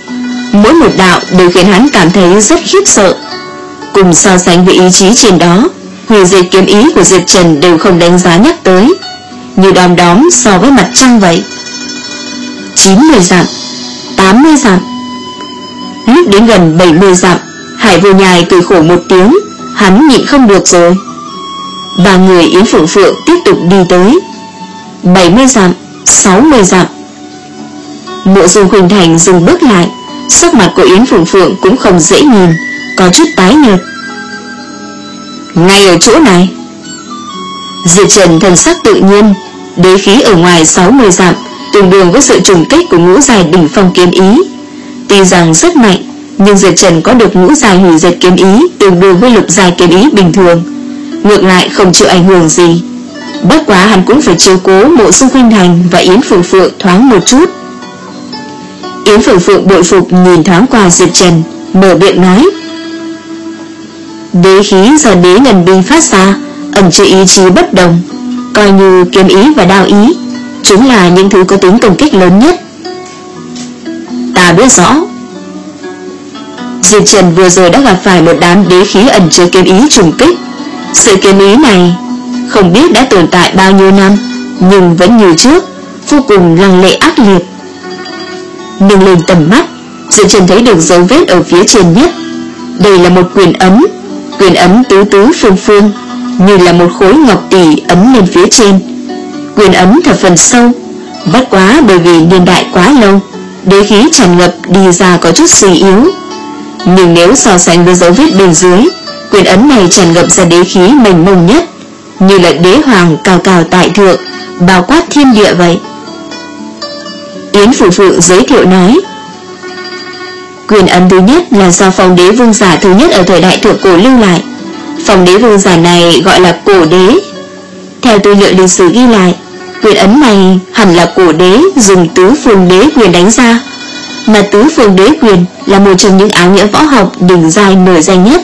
[SPEAKER 1] mỗi một đạo đều khiến hắn cảm thấy rất khiếp sợ. Cùng so sánh với ý chí trên đó, hủy diệt kiếm ý của Diệp Trần đều không đánh giá nhắc tới, như đom đóm so với mặt trăng vậy. Chín mươi dặm, tám mươi dặm. Lúc đến gần bảy mươi dặm, Hải Vô Nhai cười khổ một tiếng, hắn nhịn không được rồi. Ba người Yến Phượng Phượng tiếp tục đi tới. Bảy mươi dặm, sáu mươi dặm. Mộ Dung Khuynh Thành dừng bước lại, sắc mặt của Yến Phượng Phượng cũng không dễ nhìn, có chút tái nhợt. Ngay ở chỗ này. Diệp Trần thần sắc tự nhiên, đế khí ở ngoài sáu mươi dặm tương đương với sự trùng kích của ngũ giai đỉnh phong kiếm ý. Tuy rằng rất mạnh, nhưng Diệp Trần có được ngũ giai hủy diệt kiếm ý tương đương với lục giai kiếm ý bình thường, ngược lại không chịu ảnh hưởng gì. Bất quá hắn cũng phải chiếu cố Mộ Dung Khuynh Thành và Yến Phượng Phượng thoáng một chút. Yến Phượng Phượng bội phục nhìn thoáng qua Diệp Trần, mở miệng nói: đế khí do đế ngân bi phát ra ẩn chứa ý chí bất đồng, coi như kiếm ý và đao ý, chúng là những thứ có tính công kích lớn nhất. Ta biết rõ. Diệp Trần vừa rồi đã gặp phải một đám đế khí ẩn chứa kiếm ý trùng kích. Sự kiếm ý này không biết đã tồn tại bao nhiêu năm, nhưng vẫn như trước, vô cùng lăng lệ ác liệt. Nâng lên tầm mắt, Diệp Trần thấy được dấu vết ở phía trên nhất. Đây là một quyền ấn, quyền ấn tứ tứ phương phương, như là một khối ngọc tỷ ấn lên phía trên. Quyền ấn thập phần sâu, bất quá bởi vì niên đại quá lâu, đế khí tràn ngập đi ra có chút suy yếu. Nhưng nếu so sánh với dấu vết bên dưới, quyền ấn này tràn ngập ra đế khí mênh mông nhất, như là đế hoàng cao cao tại thượng, bao quát thiên địa vậy. Yến Phượng Phượng giới thiệu nói: quyền ấn thứ nhất là do Phong Đế Vương giả thứ nhất ở thời đại thượng cổ lưu lại. Phong Đế Vương giả này gọi là cổ đế. Theo tư liệu lịch sử ghi lại, quyền ấn này hẳn là cổ đế dùng tứ phương đế quyền đánh ra, mà tứ phương đế quyền là một trong những áo nghĩa võ học đỉnh giai nổi danh nhất.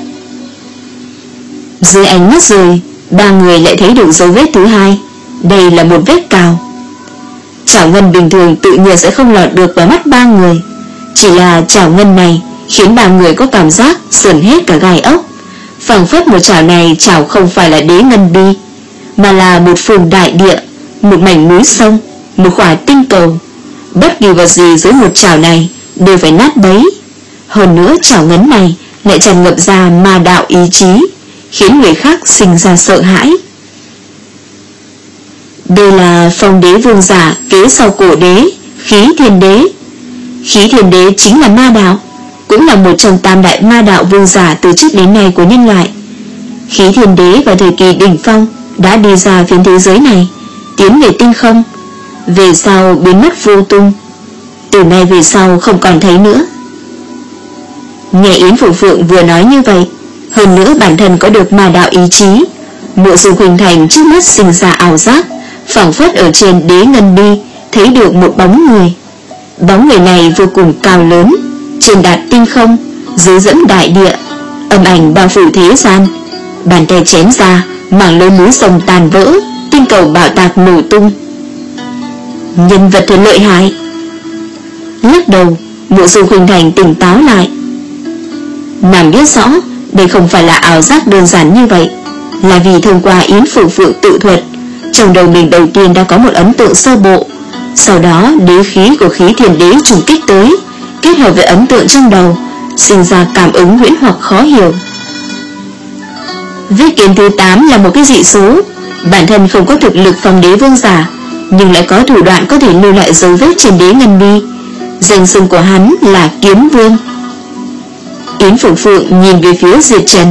[SPEAKER 1] Dưới ánh mắt rồi, ba người lại thấy được dấu vết thứ hai. Đây là một vết cào. Chảo ngân bình thường tự nhiên sẽ không lọt được vào mắt ba người, chỉ là chảo ngân này khiến ba người có cảm giác sườn hết cả gai ốc. Phảng phất một chảo này chảo không phải là đế ngân bi, mà là một vùng đại địa, một mảnh núi sông, một khỏa tinh cầu. Bất kỳ vật gì dưới một chảo này đều phải nát bấy. Hơn nữa chảo ngấn này lại tràn ngập ra ma đạo ý chí, khiến người khác sinh ra sợ hãi. Đây là Phong Đế Vương giả kế sau cổ đế, Khí Thiên Đế. Khí Thiên Đế chính là ma đạo, cũng là một trong tam đại ma đạo vương giả từ trước đến nay của nhân loại. Khí Thiên Đế vào thời kỳ đỉnh phong đã đi ra phiến thế giới này, tiến về tinh không, về sau biến mất vô tung, từ nay về sau không còn thấy nữa. Nghe Yến Phượng Phượng vừa nói như vậy, hơn nữa bản thân có được ma đạo ý chí, Mộ Dung Khuynh Thành trước mắt sinh ra ảo giác, phảng phất ở trên đế ngân bi thấy được một bóng người. Bóng người này vô cùng cao lớn, trên đạt tinh không, dưới dẫn đại địa, âm ảnh bao phủ thế gian. Bàn tay chém ra, mảng lớn núi sông tàn vỡ, tinh cầu bạo tạc nổ tung. Nhân vật thật lợi hại. Lắc đầu, Mộ Dung Khuynh Thành tỉnh táo lại. Nàng biết rõ đây không phải là ảo giác đơn giản như vậy, là vì thông qua Yến Phượng Phượng tự thuật, trong đầu mình đầu tiên đã có một ấn tượng sơ bộ. Sau đó đế khí của Khí Thiên Đế trùng kích tới, kết hợp với ấn tượng trong đầu, sinh ra cảm ứng huyễn hoặc khó hiểu. Vết kiếm thứ tám là một cái dị số. Bản thân không có thực lực Phong Đế Vương giả, nhưng lại có thủ đoạn có thể lưu lại dấu vết trên đế ngân bi. Danh xưng của hắn là Kiếm Vương. Yến Phượng Phượng nhìn về phía Diệp Trần.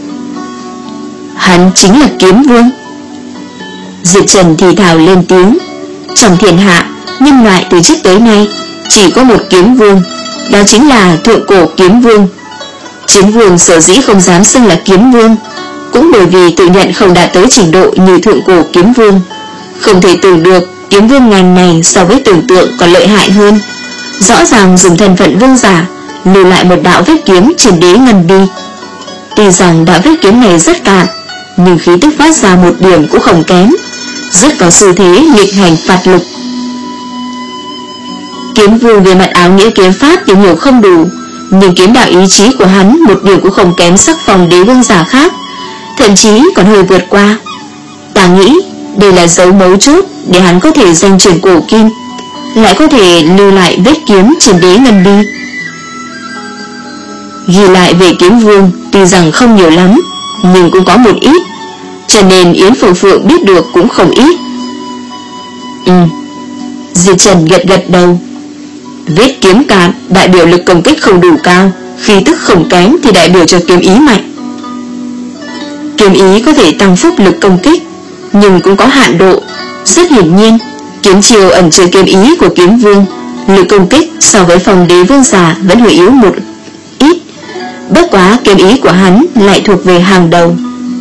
[SPEAKER 1] Hắn chính là Kiếm Vương. Diệp Trần thì thào lên tiếng. Trong thiên hạ, nhân loại từ trước tới nay chỉ có một Kiếm Vương, đó chính là Thượng Cổ Kiếm Vương. Chiến Vương sở dĩ không dám xưng là Kiếm Vương, cũng bởi vì tự nhận không đạt tới trình độ như Thượng Cổ Kiếm Vương. Không thể tưởng được Kiếm Vương ngành này so với tưởng tượng còn lợi hại hơn. Rõ ràng dùng thân phận vương giả lưu lại một đạo vết kiếm trên đế ngân bi. Tuy rằng đạo vết kiếm này rất cạn, nhưng khí tức phát ra một điểm cũng không kém, rất có xu thế nghịch hành phạt lục. Kiếm Vương về mặt áo nghĩa kiếm pháp tìm hiểu không đủ, Nhưng kiếm đạo ý chí của hắn một điều cũng không kém sắc phong đế vương giả khác, thậm chí còn hơi vượt qua. Ta nghĩ đây là dấu mấu chốt để hắn có thể danh truyền cổ kim, lại có thể lưu lại vết kiếm trên đế ngân bi. Ghi lại về kiếm vương tuy rằng không nhiều lắm, nhưng cũng có một ít, cho nên Yến Phượng Phượng biết được cũng không ít. Ừ, Diệp Trần gật gật đầu. Vết kiếm cạn đại biểu lực công kích không đủ cao, khí tức không kém thì đại biểu cho kiếm ý mạnh. Kiếm ý có thể tăng phúc lực công kích, nhưng cũng có hạn độ. Rất hiển nhiên, kiếm chiêu ẩn chứa kiếm ý của kiếm vương, lực công kích so với phòng đế vương giả vẫn hơi yếu một ít. Bất quá kiếm ý của hắn lại thuộc về hàng đầu.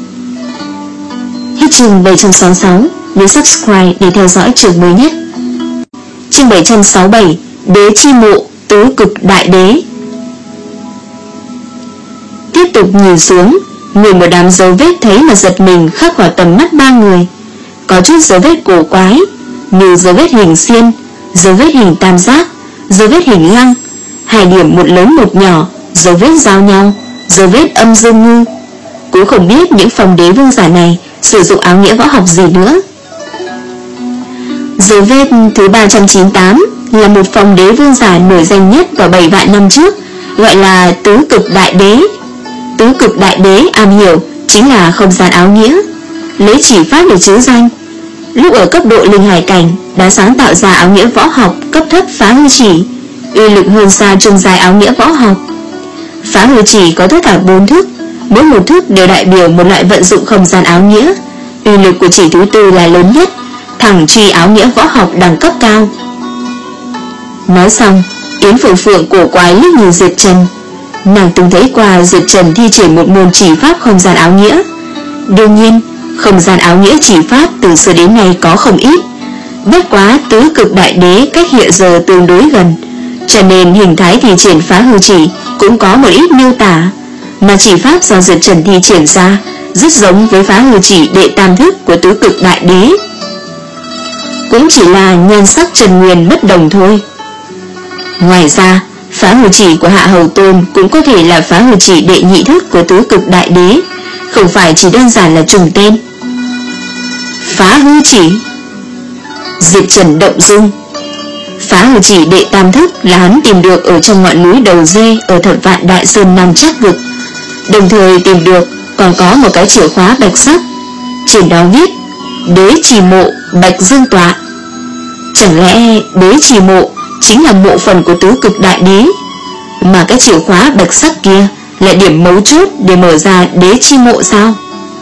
[SPEAKER 1] Hết chương bảy trăm sáu mươi sáu, nhớ subscribe để theo dõi chương mới nhất. Chương bảy trăm sáu mươi bảy, Đế chi mộ, tứ cực đại đế. Tiếp tục nhìn xuống, người một đám dấu vết thấy mà giật mình khắc vào tầm mắt ba người. Có chút dấu vết cổ quái, như dấu vết hình xiên, dấu vết hình tam giác, dấu vết hình lăng, hai điểm một lớn một nhỏ, dấu vết giao nhau, dấu vết âm dương ngư. Cũng không biết những phòng đế vương giả này sử dụng áo nghĩa võ học gì nữa. Dấu vết thứ ba trăm chín mươi tám là một phòng đế vương giả nổi danh nhất vào bảy vạn năm trước, gọi là tứ cực đại đế. Tứ cực đại đế am hiểu chính là không gian áo nghĩa, lấy chỉ pháp để chứa danh. Lúc ở cấp độ linh hải cảnh đã sáng tạo ra áo nghĩa võ học cấp thấp phá hư chỉ, uy lực hơn xa trung dài áo nghĩa võ học. Phá hư chỉ có tất cả bốn thức, mỗi một thức đều đại biểu một loại vận dụng không gian áo nghĩa. Uy lực của chỉ thứ tư là lớn nhất, thẳng truy áo nghĩa võ học đẳng cấp cao. Nói xong, Yến Phượng Phượng cổ quái liếc nhìn Diệp Trần. Nàng từng thấy qua Diệp Trần thi triển một môn chỉ pháp không gian áo nghĩa. Đương nhiên, không gian áo nghĩa chỉ pháp từ xưa đến nay có không ít. Bất quá tứ cực đại đế cách hiện giờ tương đối gần, cho nên hình thái thi triển phá hư chỉ cũng có một ít miêu tả. Mà chỉ pháp do Diệp Trần thi triển ra rất giống với phá hư chỉ đệ tam thức của tứ cực đại đế, cũng chỉ là nhan sắc Trần Nguyên bất đồng thôi. Ngoài ra, phá hư chỉ của Hạ Hầu Tôn cũng có thể là phá hư chỉ đệ nhị thức của tứ cực đại đế, không phải chỉ đơn giản là trùng tên. Phá hư chỉ. Diệp Trần động dung. Phá hư chỉ đệ tam thức là hắn tìm được ở trong ngọn núi Đầu Dê ở Thập Vạn Đại Sơn Nam Trác Vực. Đồng thời tìm được còn có một cái chìa khóa bạch sắc, trên đó viết Đế trì mộ Bạch Dương Tọa. Chẳng lẽ đế trì mộ chính là mộ phần của tứ cực đại đế, mà cái chìa khóa bạch sắc kia là điểm mấu chốt để mở ra đế chi mộ sao?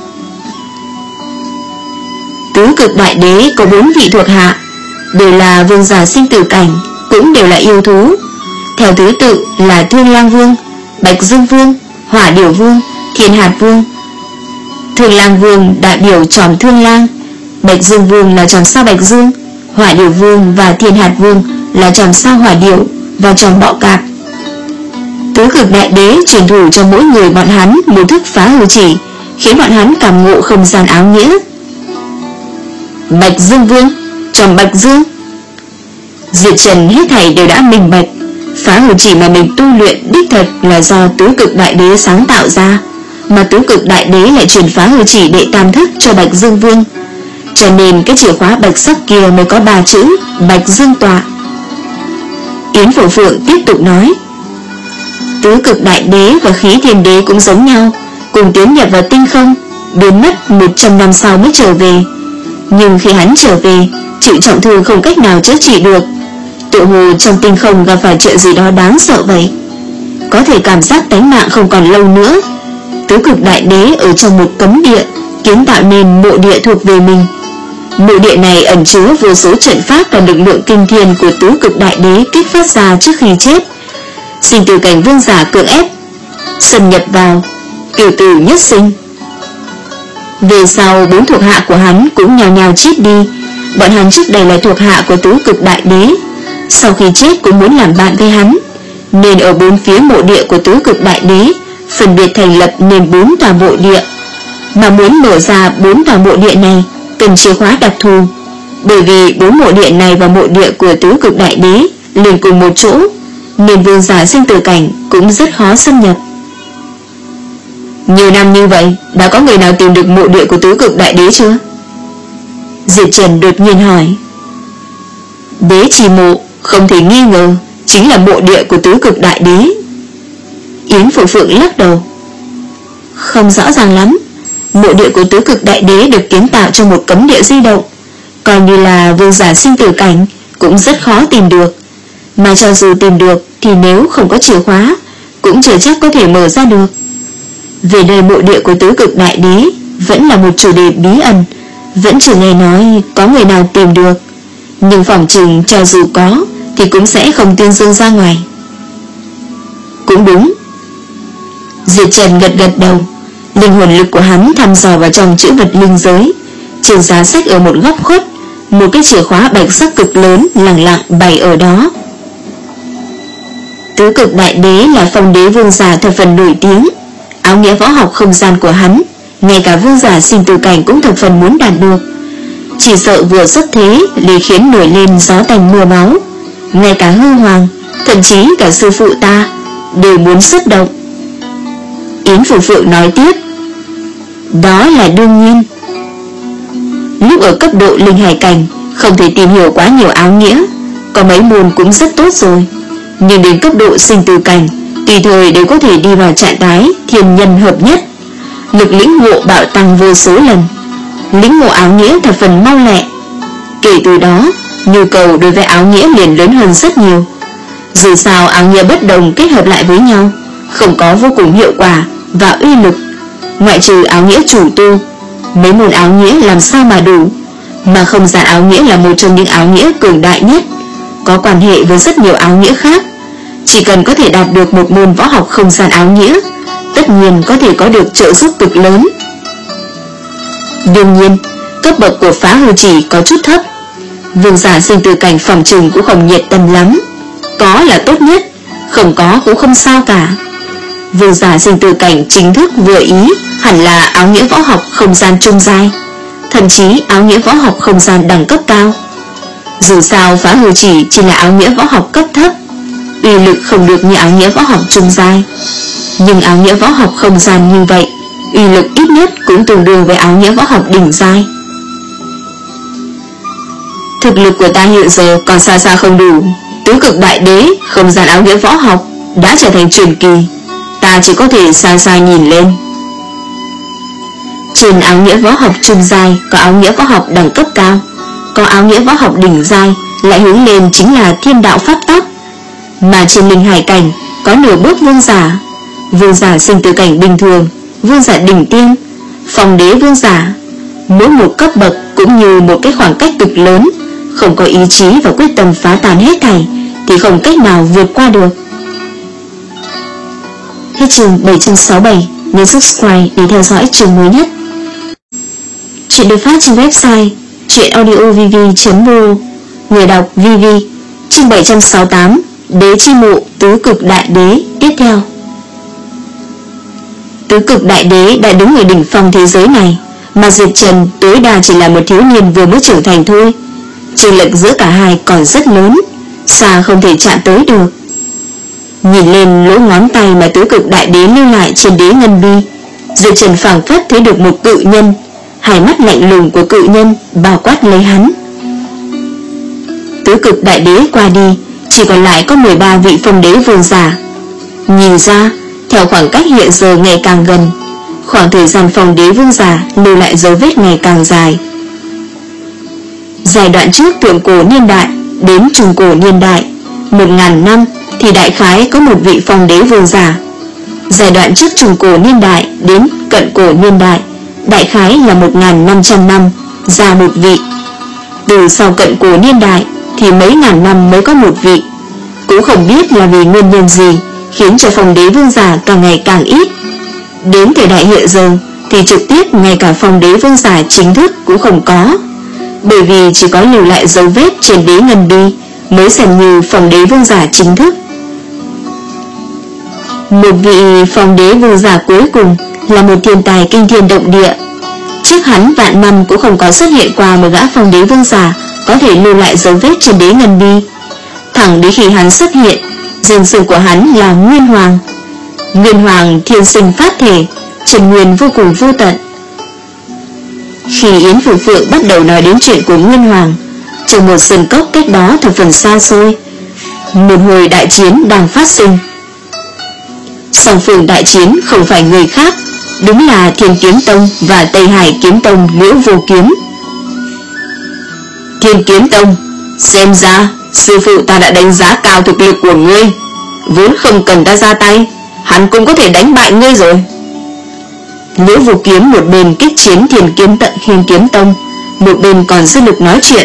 [SPEAKER 1] Tứ cực đại đế có bốn vị thuộc hạ, đều là vương giả sinh tử cảnh, cũng đều là yêu thú. Theo thứ tự là Thương Lang Vương, Bạch Dương Vương, Hỏa Điểu Vương, Thiên Hạt Vương. Thương Lang Vương đại biểu chòm Thương Lang, Bạch Dương Vương là chòm sao Bạch Dương, Hỏa Điểu Vương và Thiên Hạt Vương là chòm sao Hỏa Điểu và chòm Bọ Cạp. Tứ cực đại đế truyền thủ cho mỗi người bọn hắn một thức phá hư chỉ, khiến bọn hắn cảm ngộ không gian áo nghĩa. Bạch Dương Vương, chòm Bạch Dương. Diệp Trần hết thảy đều đã minh bạch, phá hư chỉ mà mình tu luyện đích thật là do tứ cực đại đế sáng tạo ra, mà tứ cực đại đế lại truyền phá hư chỉ đệ tam thức cho Bạch Dương Vương, cho nên cái chìa khóa bạch sắc kia mới có ba chữ Bạch Dương Tọa. Yến Phượng Phượng tiếp tục nói, tứ cực đại đế và khí thiên đế cũng giống nhau, cùng tiến nhập vào tinh không, biến mất một trăm năm sau mới trở về. Nhưng khi hắn trở về, chịu trọng thương không cách nào chữa trị được, tự hồ trong tinh không gặp phải chuyện gì đó đáng sợ vậy. Có thể cảm giác tánh mạng không còn lâu nữa. Tứ cực đại đế ở trong một cấm địa kiến tạo nên mộ địa thuộc về mình. Mộ địa này ẩn chứa vô số trận pháp và lực lượng kinh thiên của tứ cực đại đế kích phát ra trước khi chết. Sinh tử cảnh vương giả cưỡng ép xâm nhập vào, cửu tử nhất sinh. Về sau bốn thuộc hạ của hắn cũng nhào nhào chết đi. Bọn hắn trước đây là thuộc hạ của tứ cực đại đế, sau khi chết cũng muốn làm bạn với hắn, nên ở bốn phía mộ địa của tứ cực đại đế phân biệt thành lập nên bốn tòa mộ địa. Mà muốn mở ra bốn tòa mộ địa này cần chìa khóa đặc thù, bởi vì bốn mộ địa này và mộ địa của tứ cực đại đế liền cùng một chỗ, nên vương giả sinh tử cảnh cũng rất khó xâm nhập. Nhiều năm như vậy, đã có người nào tìm được mộ địa của tứ cực đại đế chưa? Diệp Trần đột nhiên hỏi. Đế trì mộ không thể nghi ngờ chính là mộ địa của tứ cực đại đế. Yến Phượng Phượng lắc đầu. Không rõ ràng lắm. Mộ địa của tứ cực đại đế được kiến tạo trong một cấm địa di động, coi như là vương giả sinh tử cảnh cũng rất khó tìm được. Mà cho dù tìm được thì nếu không có chìa khóa cũng chưa chắc có thể mở ra được. Về nơi mộ địa của tứ cực đại đế vẫn là một chủ đề bí ẩn, vẫn chưa nghe nói có người nào tìm được. Nhưng phỏng chừng cho dù có thì cũng sẽ không tuyên dương ra ngoài. Cũng đúng. Diệp Trần gật gật đầu. Linh hồn lực của hắn thăm dò vào trong chữ vật linh giới. Trên giá sách ở một góc khuất, một cái chìa khóa bạch sắc cực lớn lặng lặng bày ở đó. Tứ cực đại đế là phong đế vương giả thập phần nổi tiếng. Áo nghĩa võ học không gian của hắn, ngay cả vương giả sinh tử cảnh cũng thập phần muốn đạt được. Chỉ sợ vừa xuất thế liền khiến nổi lên gió tanh mưa máu. Ngay cả hư hoàng, thậm chí cả sư phụ ta đều muốn xuất động. Yến Phượng Phượng nói tiếp. Đó là đương nhiên. Lúc ở cấp độ linh hải cảnh không thể tìm hiểu quá nhiều áo nghĩa, có mấy môn cũng rất tốt rồi. Nhưng đến cấp độ sinh tử cảnh, tùy thời đều có thể đi vào trạng thái thiên nhân hợp nhất, lực lĩnh ngộ bạo tăng vô số lần, lĩnh ngộ áo nghĩa thập phần mau lẹ. Kể từ đó, nhu cầu đối với áo nghĩa liền lớn hơn rất nhiều. Dù sao áo nghĩa bất đồng kết hợp lại với nhau, không có vô cùng hiệu quả và uy lực. Ngoại trừ áo nghĩa chủ tu, mấy môn áo nghĩa làm sao mà đủ. Mà không gian áo nghĩa là một trong những áo nghĩa cường đại nhất, có quan hệ với rất nhiều áo nghĩa khác. Chỉ cần có thể đạt được một môn võ học không gian áo nghĩa, tất nhiên có thể có được trợ giúp cực lớn. Đương nhiên, cấp bậc của phá hư chỉ có chút thấp. Vương giả sinh tử cảnh phòng trừng cũng không nhiệt tâm lắm. Có là tốt nhất, không có cũng không sao cả. Vương giả sinh tử cảnh chính thức vừa ý hẳn là áo nghĩa võ học không gian trung giai, thậm chí áo nghĩa võ học không gian đẳng cấp cao. Dù sao phá hư chỉ chỉ là áo nghĩa võ học cấp thấp, uy lực không được như áo nghĩa võ học trung giai. Nhưng áo nghĩa võ học không gian như vậy, uy lực ít nhất cũng tương đương với áo nghĩa võ học đỉnh giai. Thực lực của ta hiện giờ còn xa xa không đủ. Tứ cực đại đế không gian áo nghĩa võ học đã trở thành truyền kỳ, ta chỉ có thể xa xa nhìn lên. Trên áo nghĩa võ học trung giai có áo nghĩa võ học đẳng cấp cao, có áo nghĩa võ học đỉnh giai lại hướng lên chính là thiên đạo pháp tắc. Mà trên linh hải cảnh có nửa bước vương giả, vương giả sinh tử cảnh bình thường, vương giả đỉnh tiên, phong đế vương giả. Mỗi một cấp bậc cũng như một cái khoảng cách cực lớn, không có ý chí và quyết tâm phá tan hết thảy thì không cách nào vượt qua được. Hết chương bảy trăm sáu mươi bảy, nhấn subscribe để theo dõi chương mới nhất. Chuyện được phát trên website truyệnaudiovv chấm ro. Người đọc vê vê. Chương bảy trăm sáu mươi tám, Đế chi mộ tứ cực đại đế tiếp theo. Tứ cực đại đế đã đứng ở đỉnh phong thế giới này, mà Diệp Trần tối đa chỉ là một thiếu niên vừa mới trưởng thành thôi. Chênh lệch giữa cả hai còn rất lớn, xa không thể chạm tới được. Nhìn lên lỗ ngón tay mà tứ cực đại đế lưu lại trên đế ngân bi, Diệp Trần phảng phất thấy được một cự nhân, hai mắt lạnh lùng của cự nhân bao quát lấy hắn. Tứ cực đại đế qua đi, chỉ còn lại có mười ba vị phong đế vương giả. Nhìn ra, theo khoảng cách hiện giờ ngày càng gần, khoảng thời gian phong đế vương giả lưu lại dấu vết ngày càng dài. Giai đoạn trước thượng cổ niên đại đến trung cổ niên đại, một ngàn năm thì đại khái có một vị phong đế vương giả. Giai đoạn trước trung cổ niên đại đến cận cổ niên đại, đại khái là một ngàn năm trăm năm ra một vị. Từ sau cận cổ niên đại thì mấy ngàn năm mới có một vị. Cũng không biết là vì nguyên nhân gì khiến cho phong đế vương giả càng ngày càng ít. Đến thời đại hiện giờ thì trực tiếp ngay cả phong đế vương giả chính thức cũng không có, bởi vì chỉ có lưu lại dấu vết trên đế ngân bi mới xem như phong đế vương giả chính thức. Một vị phong đế vương giả cuối cùng là một thiên tài kinh thiên động địa. Trước hắn vạn năm cũng không có xuất hiện qua một gã phong đế vương giả có thể lưu lại dấu vết trên đế ngân bi. Thẳng đến khi hắn xuất hiện, Dương sư của hắn là Nguyên Hoàng. Nguyên Hoàng thiên sinh phát thể, trần nguyên vô cùng vô tận. Khi Yến Phủ Phượng bắt đầu nói đến chuyện của Nguyên Hoàng, trong một sân cốc cách đó thập phần xa xôi, một hồi đại chiến đang phát sinh. Song phương đại chiến không phải người khác, đúng là Thiên Kiếm Tông và Tây Hải Kiếm Tông Liễu Vô Kiếm. Thiên Kiếm Tông, xem ra sư phụ ta đã đánh giá cao thực lực của ngươi, vốn không cần ta ra tay, hắn cũng có thể đánh bại ngươi rồi. Liễu Vô Kiếm một bên kích chiến Thiên Kiếm Tận Thiên Kiếm Tông, một bên còn dư lực nói chuyện.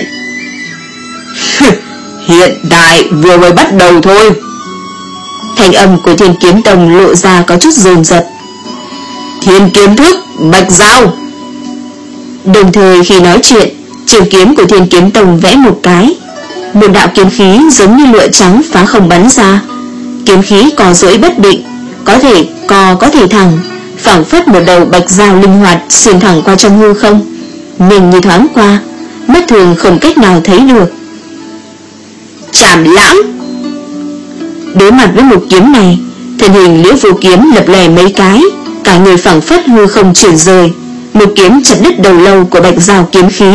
[SPEAKER 1] Hiện tại vừa mới bắt đầu thôi. Thanh âm của Thiên Kiếm Tông lộ ra có chút dồn dập. Thiên Kiếm Thức, Bạch Giao. Đồng thời khi nói chuyện, trường kiếm của Thiên Kiếm Tông vẽ một cái, một đạo kiếm khí giống như lụa trắng phá không bắn ra. Kiếm khí cò duỗi bất định, có thể cò có thể thẳng, phảng phất một đầu bạch dao linh hoạt xuyên thẳng qua trong hư không, nhìn như thoáng qua, mắt thường không cách nào thấy được. Trảm Lãng. Đối mặt với một kiếm này, thân hình Liễu Vô Kiếm lập lè mấy cái, cả người phảng phất hư không chuyển rời, một kiếm chặt đứt đầu lâu của bạch dao kiếm khí.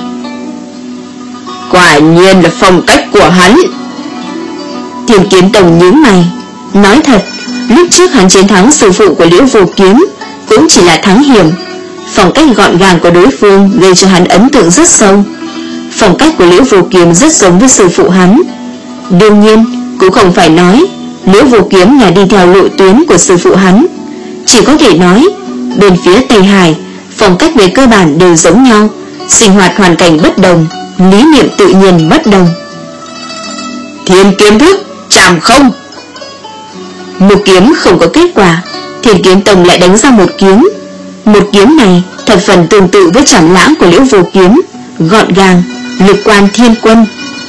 [SPEAKER 1] Quả nhiên là phong cách của hắn. Thiên Kiếm Tông nhướng mày, nói thật, lúc trước hắn chiến thắng sư phụ của Liễu Vô Kiếm cũng chỉ là thắng hiểm. Phong cách gọn gàng của đối phương gây cho hắn ấn tượng rất sâu. Phong cách của Liễu Vô Kiếm rất giống với sư phụ hắn. Đương nhiên cũng không phải nói Liễu Vô Kiếm là đi theo lộ tuyến của sư phụ hắn, chỉ có thể nói bên phía Tây Hải phong cách về cơ bản đều giống nhau, sinh hoạt hoàn cảnh bất đồng, lý niệm tự nhiên bất đồng. Thiên Kiếm Thức, Trảm Không. Một kiếm không có kết quả, Thiên Kiếm Tông lại đánh ra một kiếm. Một kiếm này thật phần tương tự với Trảm Lãng của Liễu Vô Kiếm, gọn gàng, lực quan thiên quân.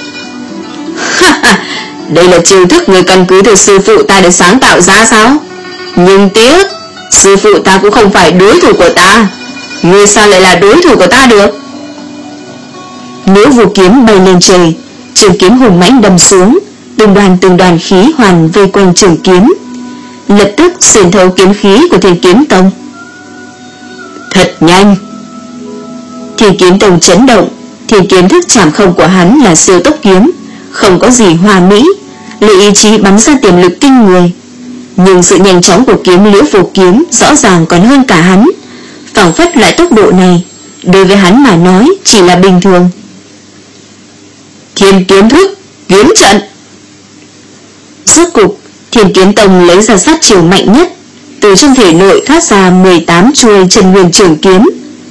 [SPEAKER 1] Đây là chiêu thức người căn cứ từ sư phụ ta để sáng tạo ra sao? Nhưng tiếc, sư phụ ta cũng không phải đối thủ của ta. Ngươi sao lại là đối thủ của ta được? Liễu Vô Kiếm bay lên trời, trường kiếm hùng mãnh đâm xuống, từng đoàn từng đoàn khí hoàn vây quanh trường kiếm, lập tức xuyên thấu kiếm khí của Thiên Kiếm Tông. Thật nhanh. Thiên Kiếm Tông chấn động. Thiên Kiếm Thức Trảm Không của hắn là siêu tốc kiếm, không có gì hoa mỹ, lấy ý chí bắn ra tiềm lực kinh người. Nhưng sự nhanh chóng của kiếm Liễu Vô Kiếm rõ ràng còn hơn cả hắn, phảng phất lại tốc độ này đối với hắn mà nói chỉ là bình thường. Thiên Kiếm Thức, Kiếm Trận. Rốt cục, Thiên Kiếm Tông lấy ra sát chiêu mạnh nhất, từ trong thể nội thoát ra mười tám chuôi chân nguyên trường kiếm.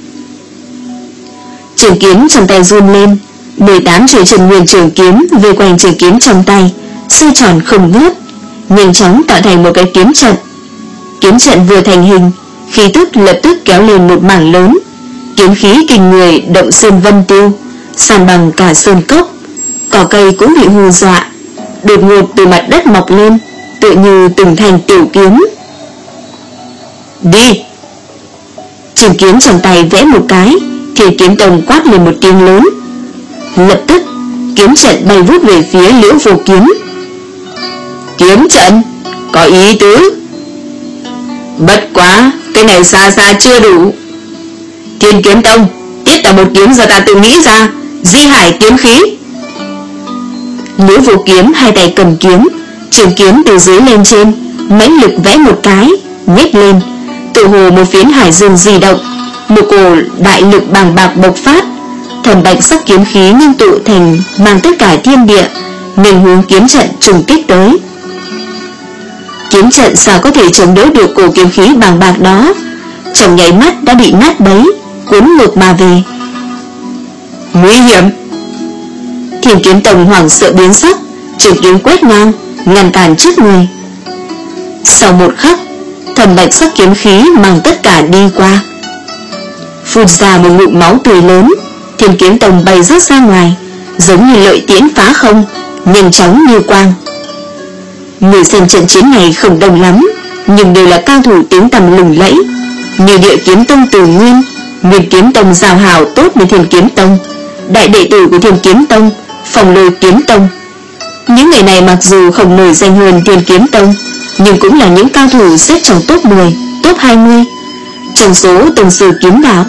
[SPEAKER 1] Trường kiếm trong tay run lên, mười tám chuôi chân nguyên trường kiếm vây quanh trường kiếm trong tay, xoay tròn không ngớt, nhanh chóng tạo thành một cái kiếm trận. Kiếm trận vừa thành hình, khí tức lập tức kéo lên một mảng lớn, kiếm khí kinh người động sơn vân tiêu, san bằng cả sơn cốc, cỏ cây cũng bị hù dọa, đột ngột từ mặt đất mọc lên, tựa như từng thành tiểu kiếm. Đi! Trường kiếm trong tay vẽ một cái, Thiên Kiếm Tông quát lên một tiếng lớn. Lập tức, kiếm trận bay vút về phía Liễu Vô Kiếm. Kiếm trận? Có ý tứ. Bất quá, cái này xa xa chưa đủ. Thiên Kiếm Tông, tiếp là một kiếm do ta tự nghĩ ra, Di Hải kiếm khí. Liễu Vô Kiếm hai tay cầm kiếm, trường kiếm từ dưới lên trên, mãnh lực vẽ một cái, nhếch lên, tự hồ một phiến hải dương di động, một cổ đại lực bàng bạc bộc phát, thần bạch sắc kiếm khí ngưng tụ thành mang tất cả thiên địa, mình hướng kiếm trận trùng kích tới. Kiếm trận sao có thể chống đỡ được cổ kiếm khí bàng bạc đó, trong nháy mắt đã bị nát bấy, cuốn ngược mà về. Nguy hiểm! Thiên Kiếm Tông hoảng sợ biến sắc, trường kiếm quét ngang, ngăn cản trước người. Sau một khắc, thần bạch sắc kiếm khí mang tất cả đi qua, phun ra một ngụm máu tươi lớn. Thiên Kiếm Tông bay rớt ra ngoài, giống như lợi tiễn phá không, nhanh chóng như quang. Người xem trận chiến này không đông lắm, nhưng đều là cao thủ tiếng tăm lừng lẫy, như Địa Kiếm Tông Từ Nguyên, Nguyên Kiếm Tông giao hảo tốt với Thiên Kiếm Tông, đại đệ tử của Thiên Kiếm Tông, Phong Lôi Kiếm Tông. Những người người này mặc dù không nổi danh hơn Thiên Kiếm Tông, nhưng cũng là những cao thủ xếp trong top mười, top hai mươi trong số tông sư kiếm đạo.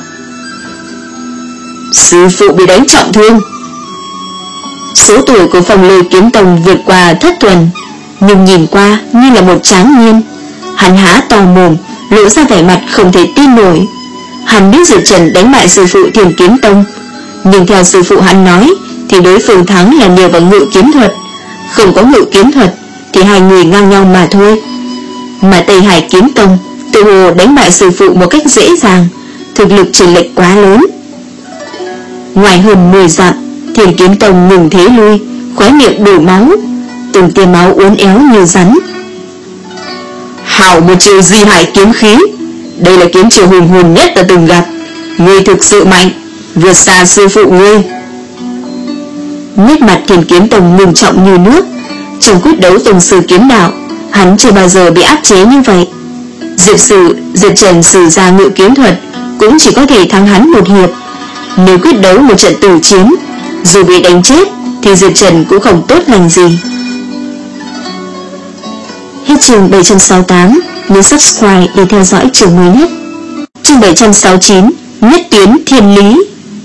[SPEAKER 1] Sư phụ bị đánh trọng thương. Số tuổi của Phong Lôi Kiếm Tông vượt qua thất tuần, nhưng nhìn qua như là một tráng niên. Hắn há to mồm, lộ ra vẻ mặt không thể tin nổi. Hắn biết Diệp Trần đánh bại sư phụ Thiên Kiếm Tông, nhưng theo sư phụ hắn nói thì đối phương thắng là nhờ vào ngự kiếm thuật. Không có ngự kiếm thuật thì hai người ngang nhau mà thôi. Mà Tây Hải Kiếm Tông tự hồ đánh bại sư phụ một cách dễ dàng, thực lực chênh lệch quá lớn. Ngoài hơn mười dặm, Thiên Kiếm Tông ngừng thế lui, khóe miệng đổ máu, từng tia máu uốn éo như rắn. Hảo một chiều Di Hải kiếm khí, đây là kiếm chiều hùng hồn nhất ta từng gặp. Ngươi thực sự mạnh, vượt xa sư phụ ngươi. Nét mặt Thiên Kiếm Tông ngưng trọng như nước. Trong quyết đấu tông sư kiếm đạo, hắn chưa bao giờ bị áp chế như vậy. Diệp Sử, Diệp Trần sử ra ngự kiếm thuật cũng chỉ có thể thắng hắn một hiệp. Nếu quyết đấu một trận tử chiến, dù bị đánh chết thì Diệp Trần cũng không tốt lành gì. Hết chương bảy trăm sáu mươi tám, nhấn subscribe để theo dõi chương mới nhất. Chương bảy trăm sáu mươi chín, Nhất Tuyến Thiên Lý.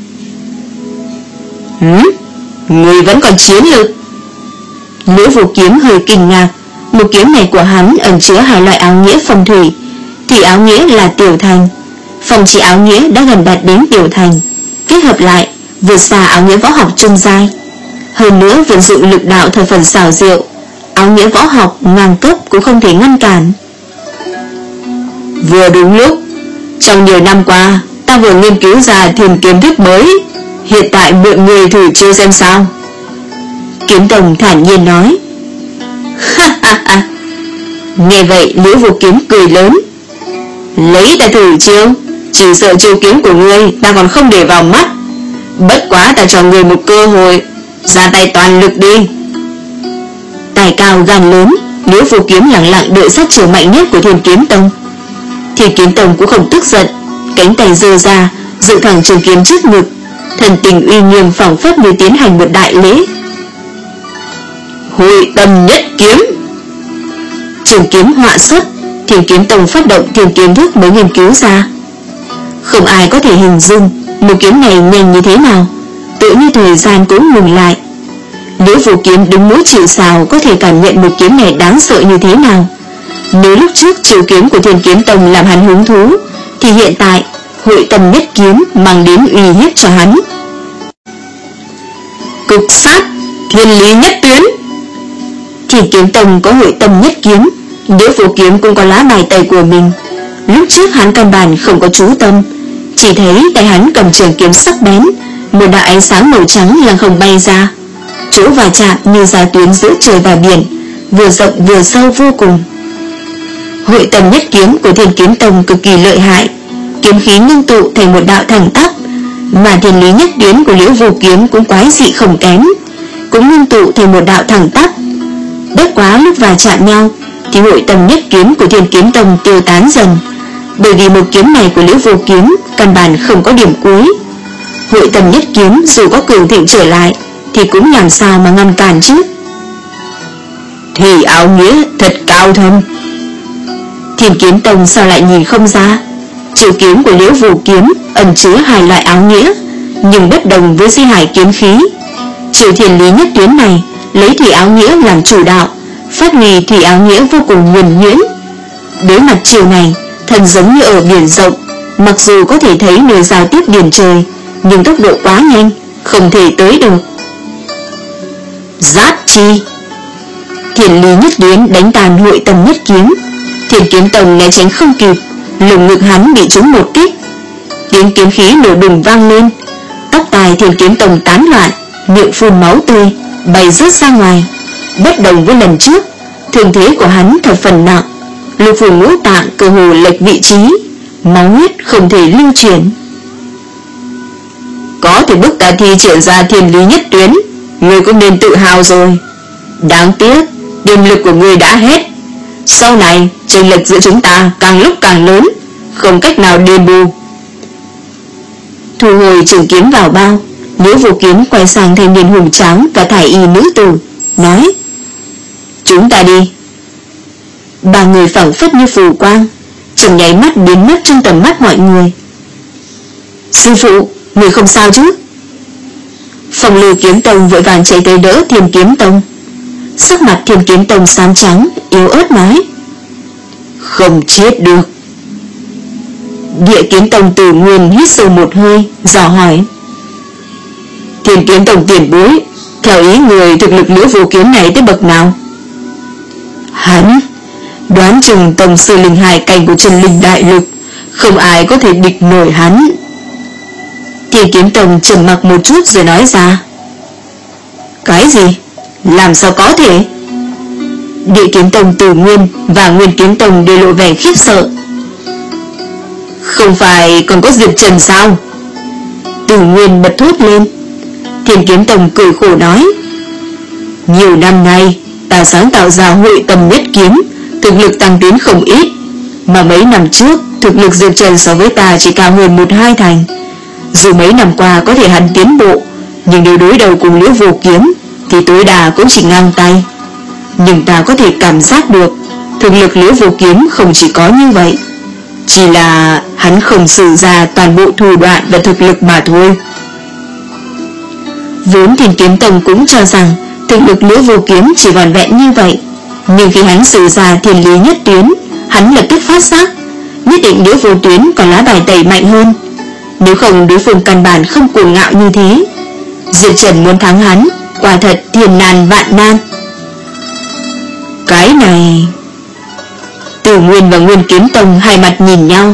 [SPEAKER 1] Hứ? Người vẫn còn chiến lực? Liễu Vô Kiếm hơi kinh ngạc. Một kiếm này của hắn ẩn chứa hai loại áo nghĩa phong thủy. Thủy áo nghĩa là tiểu thành, phong chỉ áo nghĩa đã gần đạt đến tiểu thành, kết hợp lại vượt xa áo nghĩa võ học trung giai. Hơn nữa vận dụng lực đạo thập phần xảo diệu, áo nghĩa võ học ngang cấp cũng không thể ngăn cản. Vừa đúng lúc, trong nhiều năm qua ta vừa nghiên cứu ra thiền kiếm thức mới, hiện tại mượn người thử chiêu xem sao. Kiếm Tông thản nhiên nói. Ha ha ha. Nghe vậy Liễu Vô Kiếm cười lớn. Lấy ta thử chiêu, chỉ sợ chiêu kiếm của ngươi ta còn không để vào mắt. Bất quá ta cho ngươi một cơ hội, ra tay toàn lực đi. Tài cao gan lớn, Liễu Vô Kiếm lặng lặng đợi sát chiêu mạnh nhất của Thiên Kiếm Tông. Thiên Kiếm Tông cũng không tức giận, cánh tay giơ ra, dựng thẳng trường kiếm trước ngực, thần tình uy nghiêm phảng phất như tiến hành một đại lễ. Hội Tâm Nhất Kiếm. Trường kiếm họa xuất, Thiên Kiếm Tông phát động thiên kiếm thức mới nghiên cứu ra. Không ai có thể hình dung một kiếm này nhanh như thế nào, tự như thời gian cũng ngừng lại. Liễu Vô Kiếm đứng mũi chịu sào có thể cảm nhận một kiếm này đáng sợ như thế nào. Nếu lúc trước chiêu kiếm của Thiên Kiếm Tông làm hắn hứng thú, thì hiện tại Hội Tâm Nhất Kiếm mang đến uy hiếp cho hắn. Cực sát Thiên Lý Nhất Tuyến. Thiên Kiếm Tông có Hội Tâm Nhất Kiếm, Liễu Vô Kiếm cũng có lá bài tẩy của mình. Lúc trước hắn căn bản không có chú tâm, chỉ thấy tay hắn cầm trường kiếm sắc bén, một đạo ánh sáng màu trắng lăng không bay ra, chỗ va chạm như giao tuyến giữa trời và biển, vừa rộng vừa sâu vô cùng. Hội Tâm Nhất Kiếm của Thiên Kiếm Tông cực kỳ lợi hại, kiếm khí ngưng tụ thành một đạo thẳng tắp, mà Thiên Lý Nhất Tuyến của Liễu Vô Kiếm cũng quái dị không kém, cũng ngưng tụ thành một đạo thẳng tắp. Bất quá lúc va chạm nhau thì Hội Tâm Nhất Kiếm của Thiên Kiếm Tông tiêu tán dần, bởi vì một kiếm này của Liễu Vô Kiếm căn bản không có điểm cuối. Hội Tâm Nhất Kiếm dù có cường thịnh trở lại thì cũng làm sao mà ngăn cản chứ. Thì áo nghĩa thật cao thâm. Thiên Kiếm Tông sao lại nhìn không ra? Chiêu kiếm của Liễu Vô Kiếm ẩn chứa hai loại áo nghĩa, nhưng bất đồng với Di Hải kiếm khí. Chiêu Thiên Lý Nhất Tuyến này lấy thủy áo nghĩa làm chủ đạo, phát huy thủy áo nghĩa vô cùng nhuần nhuyễn. Đối mặt chiều này, thần giống như ở biển rộng, mặc dù có thể thấy nơi giao tiếp biển trời, nhưng tốc độ quá nhanh, không thể tới được. Giáp chi. Thiên Lý Nhất Tuyến đánh tàn Hội Tâm Nhất Kiếm. Thiên Kiếm Tông né tránh không kịp, lồng ngực hắn bị trúng một kích, tiếng kiếm khí nổ đùng vang lên, tóc tai Thiên Kiếm Tông tán loạn, miệng phun máu tươi, bay rớt ra ngoài. Bất đồng với lần trước, thương thế của hắn thập phần nặng, lục phủ ngũ tạng cơ hồ lệch vị trí, máu huyết không thể lưu chuyển. Có thể bức ta thi triển ra Thiên Lý Nhất Tuyến, ngươi cũng nên tự hào rồi. Đáng tiếc tiềm lực của ngươi đã hết, sau này chênh lệch giữa chúng ta càng lúc càng lớn, không cách nào đền bù. Thu hồi trường kiếm vào bao, Liễu Vô Kiếm quay sang thanh niên hùng tráng cả thải y nữ tử, nói: Chúng ta đi. Ba người phảng phất như phù quang, trong nháy mắt biến mất trong tầm mắt mọi người. Sư phụ, người không sao chứ? Phong Lưu Kiếm Tông vội vàng chạy tới đỡ Thiên Kiếm Tông. Sắc mặt Thiên Kiếm Tông xám trắng, yếu ớt nói: Không chết được. Địa Kiếm Tông Tử Nguyên hít sâu một hơi, dò hỏi: Thiên Kiếm Tông tiền bối, theo ý người thực lực Liễu Vô Kiếm này tới bậc nào? Hắn đoán chừng tổng sư linh hải cảnh của Chân Linh Đại Lục, không ai có thể địch nổi hắn. Thiên Kiếm Tông trầm mặc một chút rồi nói ra: Cái gì? Làm sao có thể? Địa Kiếm Tông Tử Nguyên và Nguyên Kiếm Tông đều lộ vẻ khiếp sợ. Không phải còn có Diệp Trần sao? Tử Nguyên bật thốt lên. Thiên Kiếm Tông cười khổ nói: Nhiều năm nay ta sáng tạo ra Hội Tâm Nhất Kiếm, thực lực tăng tiến không ít, mà mấy năm trước thực lực Diệp Trần so với ta chỉ cao hơn một hai thành. Dù mấy năm qua có thể hắn tiến bộ, nhưng nếu đối đầu cùng Liễu Vô Kiếm thì tối đa cũng chỉ ngang tay. Nhưng ta có thể cảm giác được thực lực Liễu Vô Kiếm không chỉ có như vậy, chỉ là hắn không sử ra toàn bộ thủ đoạn và thực lực mà thôi. Vốn Thiên Kiếm Tông cũng cho rằng thực lực Liễu Vô Kiếm chỉ vòn vẹn như vậy, nhưng khi hắn sử ra Thiên Lý Nhất Tuyến, hắn lập tức phát giác nhất định Liễu Vô Tuyến còn lá bài tẩy mạnh hơn. Nếu không đối phương căn bản không cuồng ngạo như thế. Diệp Trần muốn thắng hắn quả thật thiên nan vạn nan. Cái này... Tử Nguyên và Nguyên Kiếm Tông hai mặt nhìn nhau.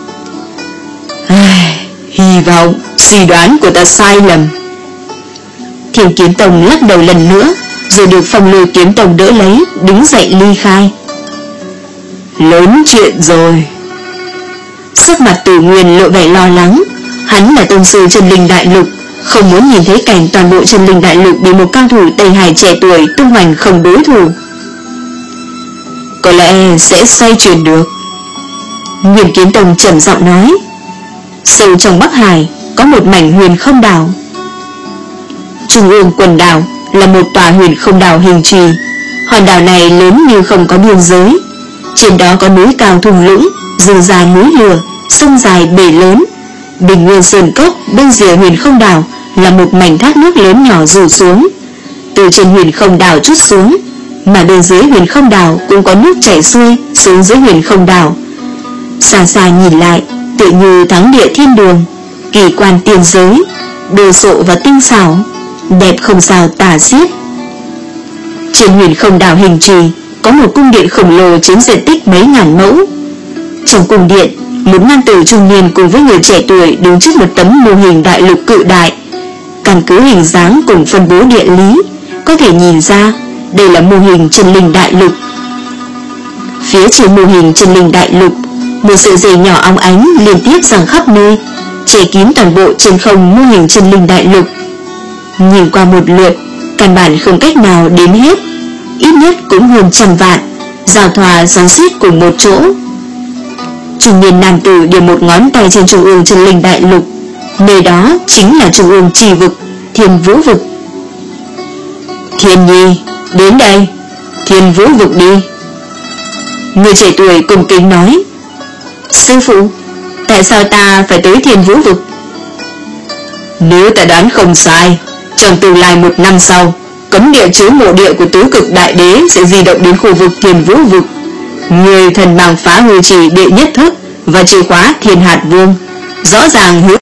[SPEAKER 1] Ai, hy vọng suy đoán của ta sai lầm. Thiên Kiếm Tông lắc đầu lần nữa, rồi được Phong Lưu Kiếm Tông đỡ lấy, đứng dậy ly khai. Lớn chuyện rồi. Sắc mặt Tử Nguyên lộ vẻ lo lắng. Hắn là tông sư Chân Linh Đại Lục, không muốn nhìn thấy cảnh toàn bộ Chân Linh Đại Lục bị một cao thủ Tây Hải trẻ tuổi tung hoành không đối thủ. Có lẽ sẽ xoay chuyển được. Nguyên Kiếm Tông trầm giọng nói. Sâu trong Bắc Hải có một mảnh huyền không đảo. Trung ương quần đảo là một tòa huyền không đảo hình trì. Hòn đảo này lớn như không có biên giới. Trên đó có núi cao thung lũng, rừng già núi lửa, sông dài bể lớn. Bình nguyên sơn cốc bên rìa huyền không đảo là một mảnh thác nước lớn nhỏ rủ xuống, từ trên huyền không đảo trút xuống, mà bên dưới huyền không đảo cũng có nước chảy xuôi xuống dưới huyền không đảo. Xa xa nhìn lại tự như thắng địa thiên đường, kỳ quan tiên giới, đồ sộ và tinh xảo, đẹp không sao tả xiết. Trên huyền không đảo hình trì có một cung điện khổng lồ chiếm diện tích mấy ngàn mẫu. Trong cung điện, một nam tử trung niên cùng với người trẻ tuổi đứng trước một tấm mô hình đại lục cự đại. Căn cứ hình dáng cùng phân bố địa lý, có thể nhìn ra đây là mô hình Chân Linh Đại Lục. Phía trên mô hình Chân Linh Đại Lục, một sợi dây nhỏ óng ánh liên tiếp giằng khắp nơi, che kín toàn bộ trên không mô hình Chân Linh Đại Lục. Nhìn qua một lượt, căn bản không cách nào đếm hết, ít nhất cũng hơn trăm vạn, giao thoa xoắn xít cùng một chỗ. Trung niên nam tử điểm một ngón tay trên trung ương Chân Linh Đại Lục, nơi đó chính là trung ương trì vực, Thiên Vũ Vực. Thiên Nhi, đến đây, Thiên Vũ Vực đi. Người trẻ tuổi cung kính nói. Sư phụ, tại sao ta phải tới Thiên Vũ Vực? Nếu ta đoán không sai, trong tương lai một năm sau, cấm địa chứa mộ địa của tứ cực đại đế sẽ di động đến khu vực Thiên Vũ Vực. Người thần bàng phá hư chỉ đệ nhất thức và chìa khóa Thiên Hạt Vương rõ ràng hứa